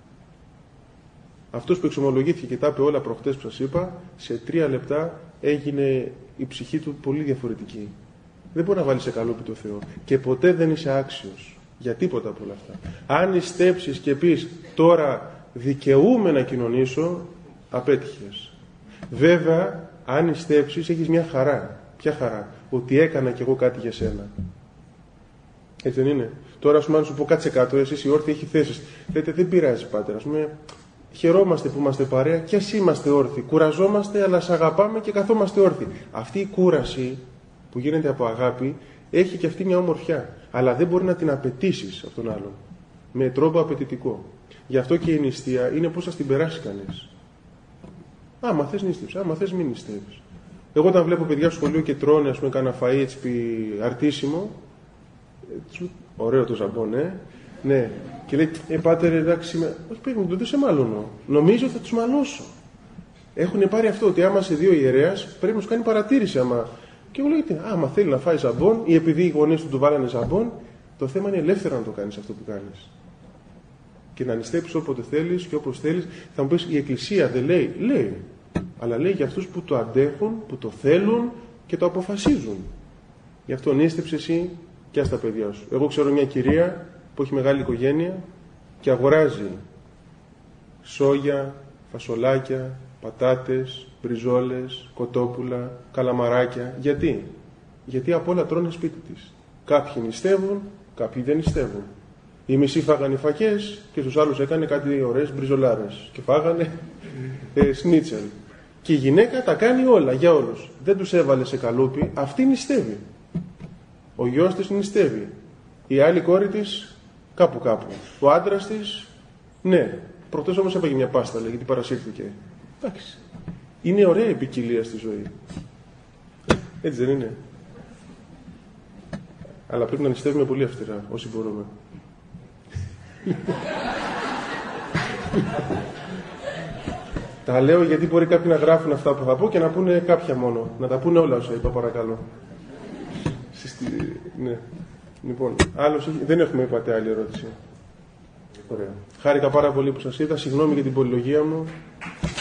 Αυτός που εξομολογήθηκε και τα είπε όλα προχτές που σας είπα, σε τρία λεπτά έγινε η ψυχή του πολύ διαφορετική. Δεν μπορεί να βάλει σε καλούπι το Θεό. Και ποτέ δεν είσαι άξιος για τίποτα από όλα αυτά. Αν νηστέψεις και πεις τώρα δικαιούμαι να κοινωνήσω, απέτυχες. Βέβαια, αν νηστέψεις έχεις μια χαρά. Ποια χαρά? Ότι έκανα κι εγώ κάτι για σένα. Έτσι δεν είναι? Τώρα, ας πούμε, αν σου πω κάτσε κάτω, εσείς οι όρθιοι έχει θέσεις. Λέτε, δεν πειράζει, πάτερ. Ας πούμε, χαιρόμαστε που είμαστε παρέα και ας είμαστε όρθιοι. Κουραζόμαστε, αλλά σε αγαπάμε και καθόμαστε όρθιοι. Αυτή η κούραση που γίνεται από αγάπη έχει και αυτή μια ομορφιά. Αλλά δεν μπορεί να την απαιτήσεις από τον άλλον. Με τρόπο απαιτητικό. Γι' αυτό και η νηστεία είναι πώς θα την περάσει κανείς. Άμα θες νηστεύεις, άμα θες μην νηστεύεις. Εγώ όταν βλέπω παιδιά στο σχολείο και τρώνε, ας πούμε, κάνα φαΐ έτσι αρτίσιμο, ωραίο το ζαμπόν, ε, ναι, και λέει, ε, πάτερ, εντάξει, με... όχι παιδί μου, δεν σε μαλώνω. Νομίζω ότι θα τους μαλώσω. Έχουν πάρει αυτό, ότι άμα σε δύο ιερέας πρέπει να σου κάνει παρατήρηση. Άμα... Και εγώ λέω, άμα θέλει να φάει ζαμπόν, ή επειδή οι γονείς του του βάλανε ζαμπόν, το θέμα είναι ελεύθερα να το κάνεις αυτό που κάνεις. Και να νηστέψεις όποτε θέλεις και όπως θέλεις. Θα μου πεις, η Εκκλησία δεν λέει? Λέει. Αλλά λέει για αυτούς που το αντέχουν, που το θέλουν και το αποφασίζουν. Γι' αυτό νήστεψε εσύ και στα παιδιά σου. Εγώ ξέρω μια κυρία που έχει μεγάλη οικογένεια και αγοράζει σόγια, φασολάκια, πατάτες, μπριζόλες, κοτόπουλα, καλαμαράκια. Γιατί? Γιατί απ' όλα τρώνε σπίτι της. Κάποιοι νηστεύουν, κάποιοι δεν νηστεύουν. Οι μισοί φάγανε φακές και στους άλλους έκανε κάτι ωραίες μπριζολάρες και φάγανε ε, σνίτσελ. Και η γυναίκα τα κάνει όλα για όλους. Δεν τους έβαλε σε καλούπι, αυτή νηστεύει. Ο γιος της νηστεύει. Η άλλη κόρη της κάπου κάπου. Ο άντρας της, ναι. Προχτές όμως έπαγε μια πάστα, λέει, γιατί παρασύρθηκε. Εντάξει. Είναι ωραία η ποικιλία στη ζωή. Έτσι δεν είναι? Αλλά πρέπει να νηστεύουμε πολύ αυστηρά, όσοι μπορούμε. Τα λέω γιατί μπορεί κάποιοι να γράφουν αυτά που θα πω και να πούνε κάποια μόνο. Να τα πούνε όλα όσα είπα, παρακαλώ. Ναι. Λοιπόν, άλλος, δεν έχουμε πατέ άλλη ερώτηση. Ωραία. Χάρηκα πάρα πολύ που σας είδα. Συγγνώμη για την πολυλογία μου.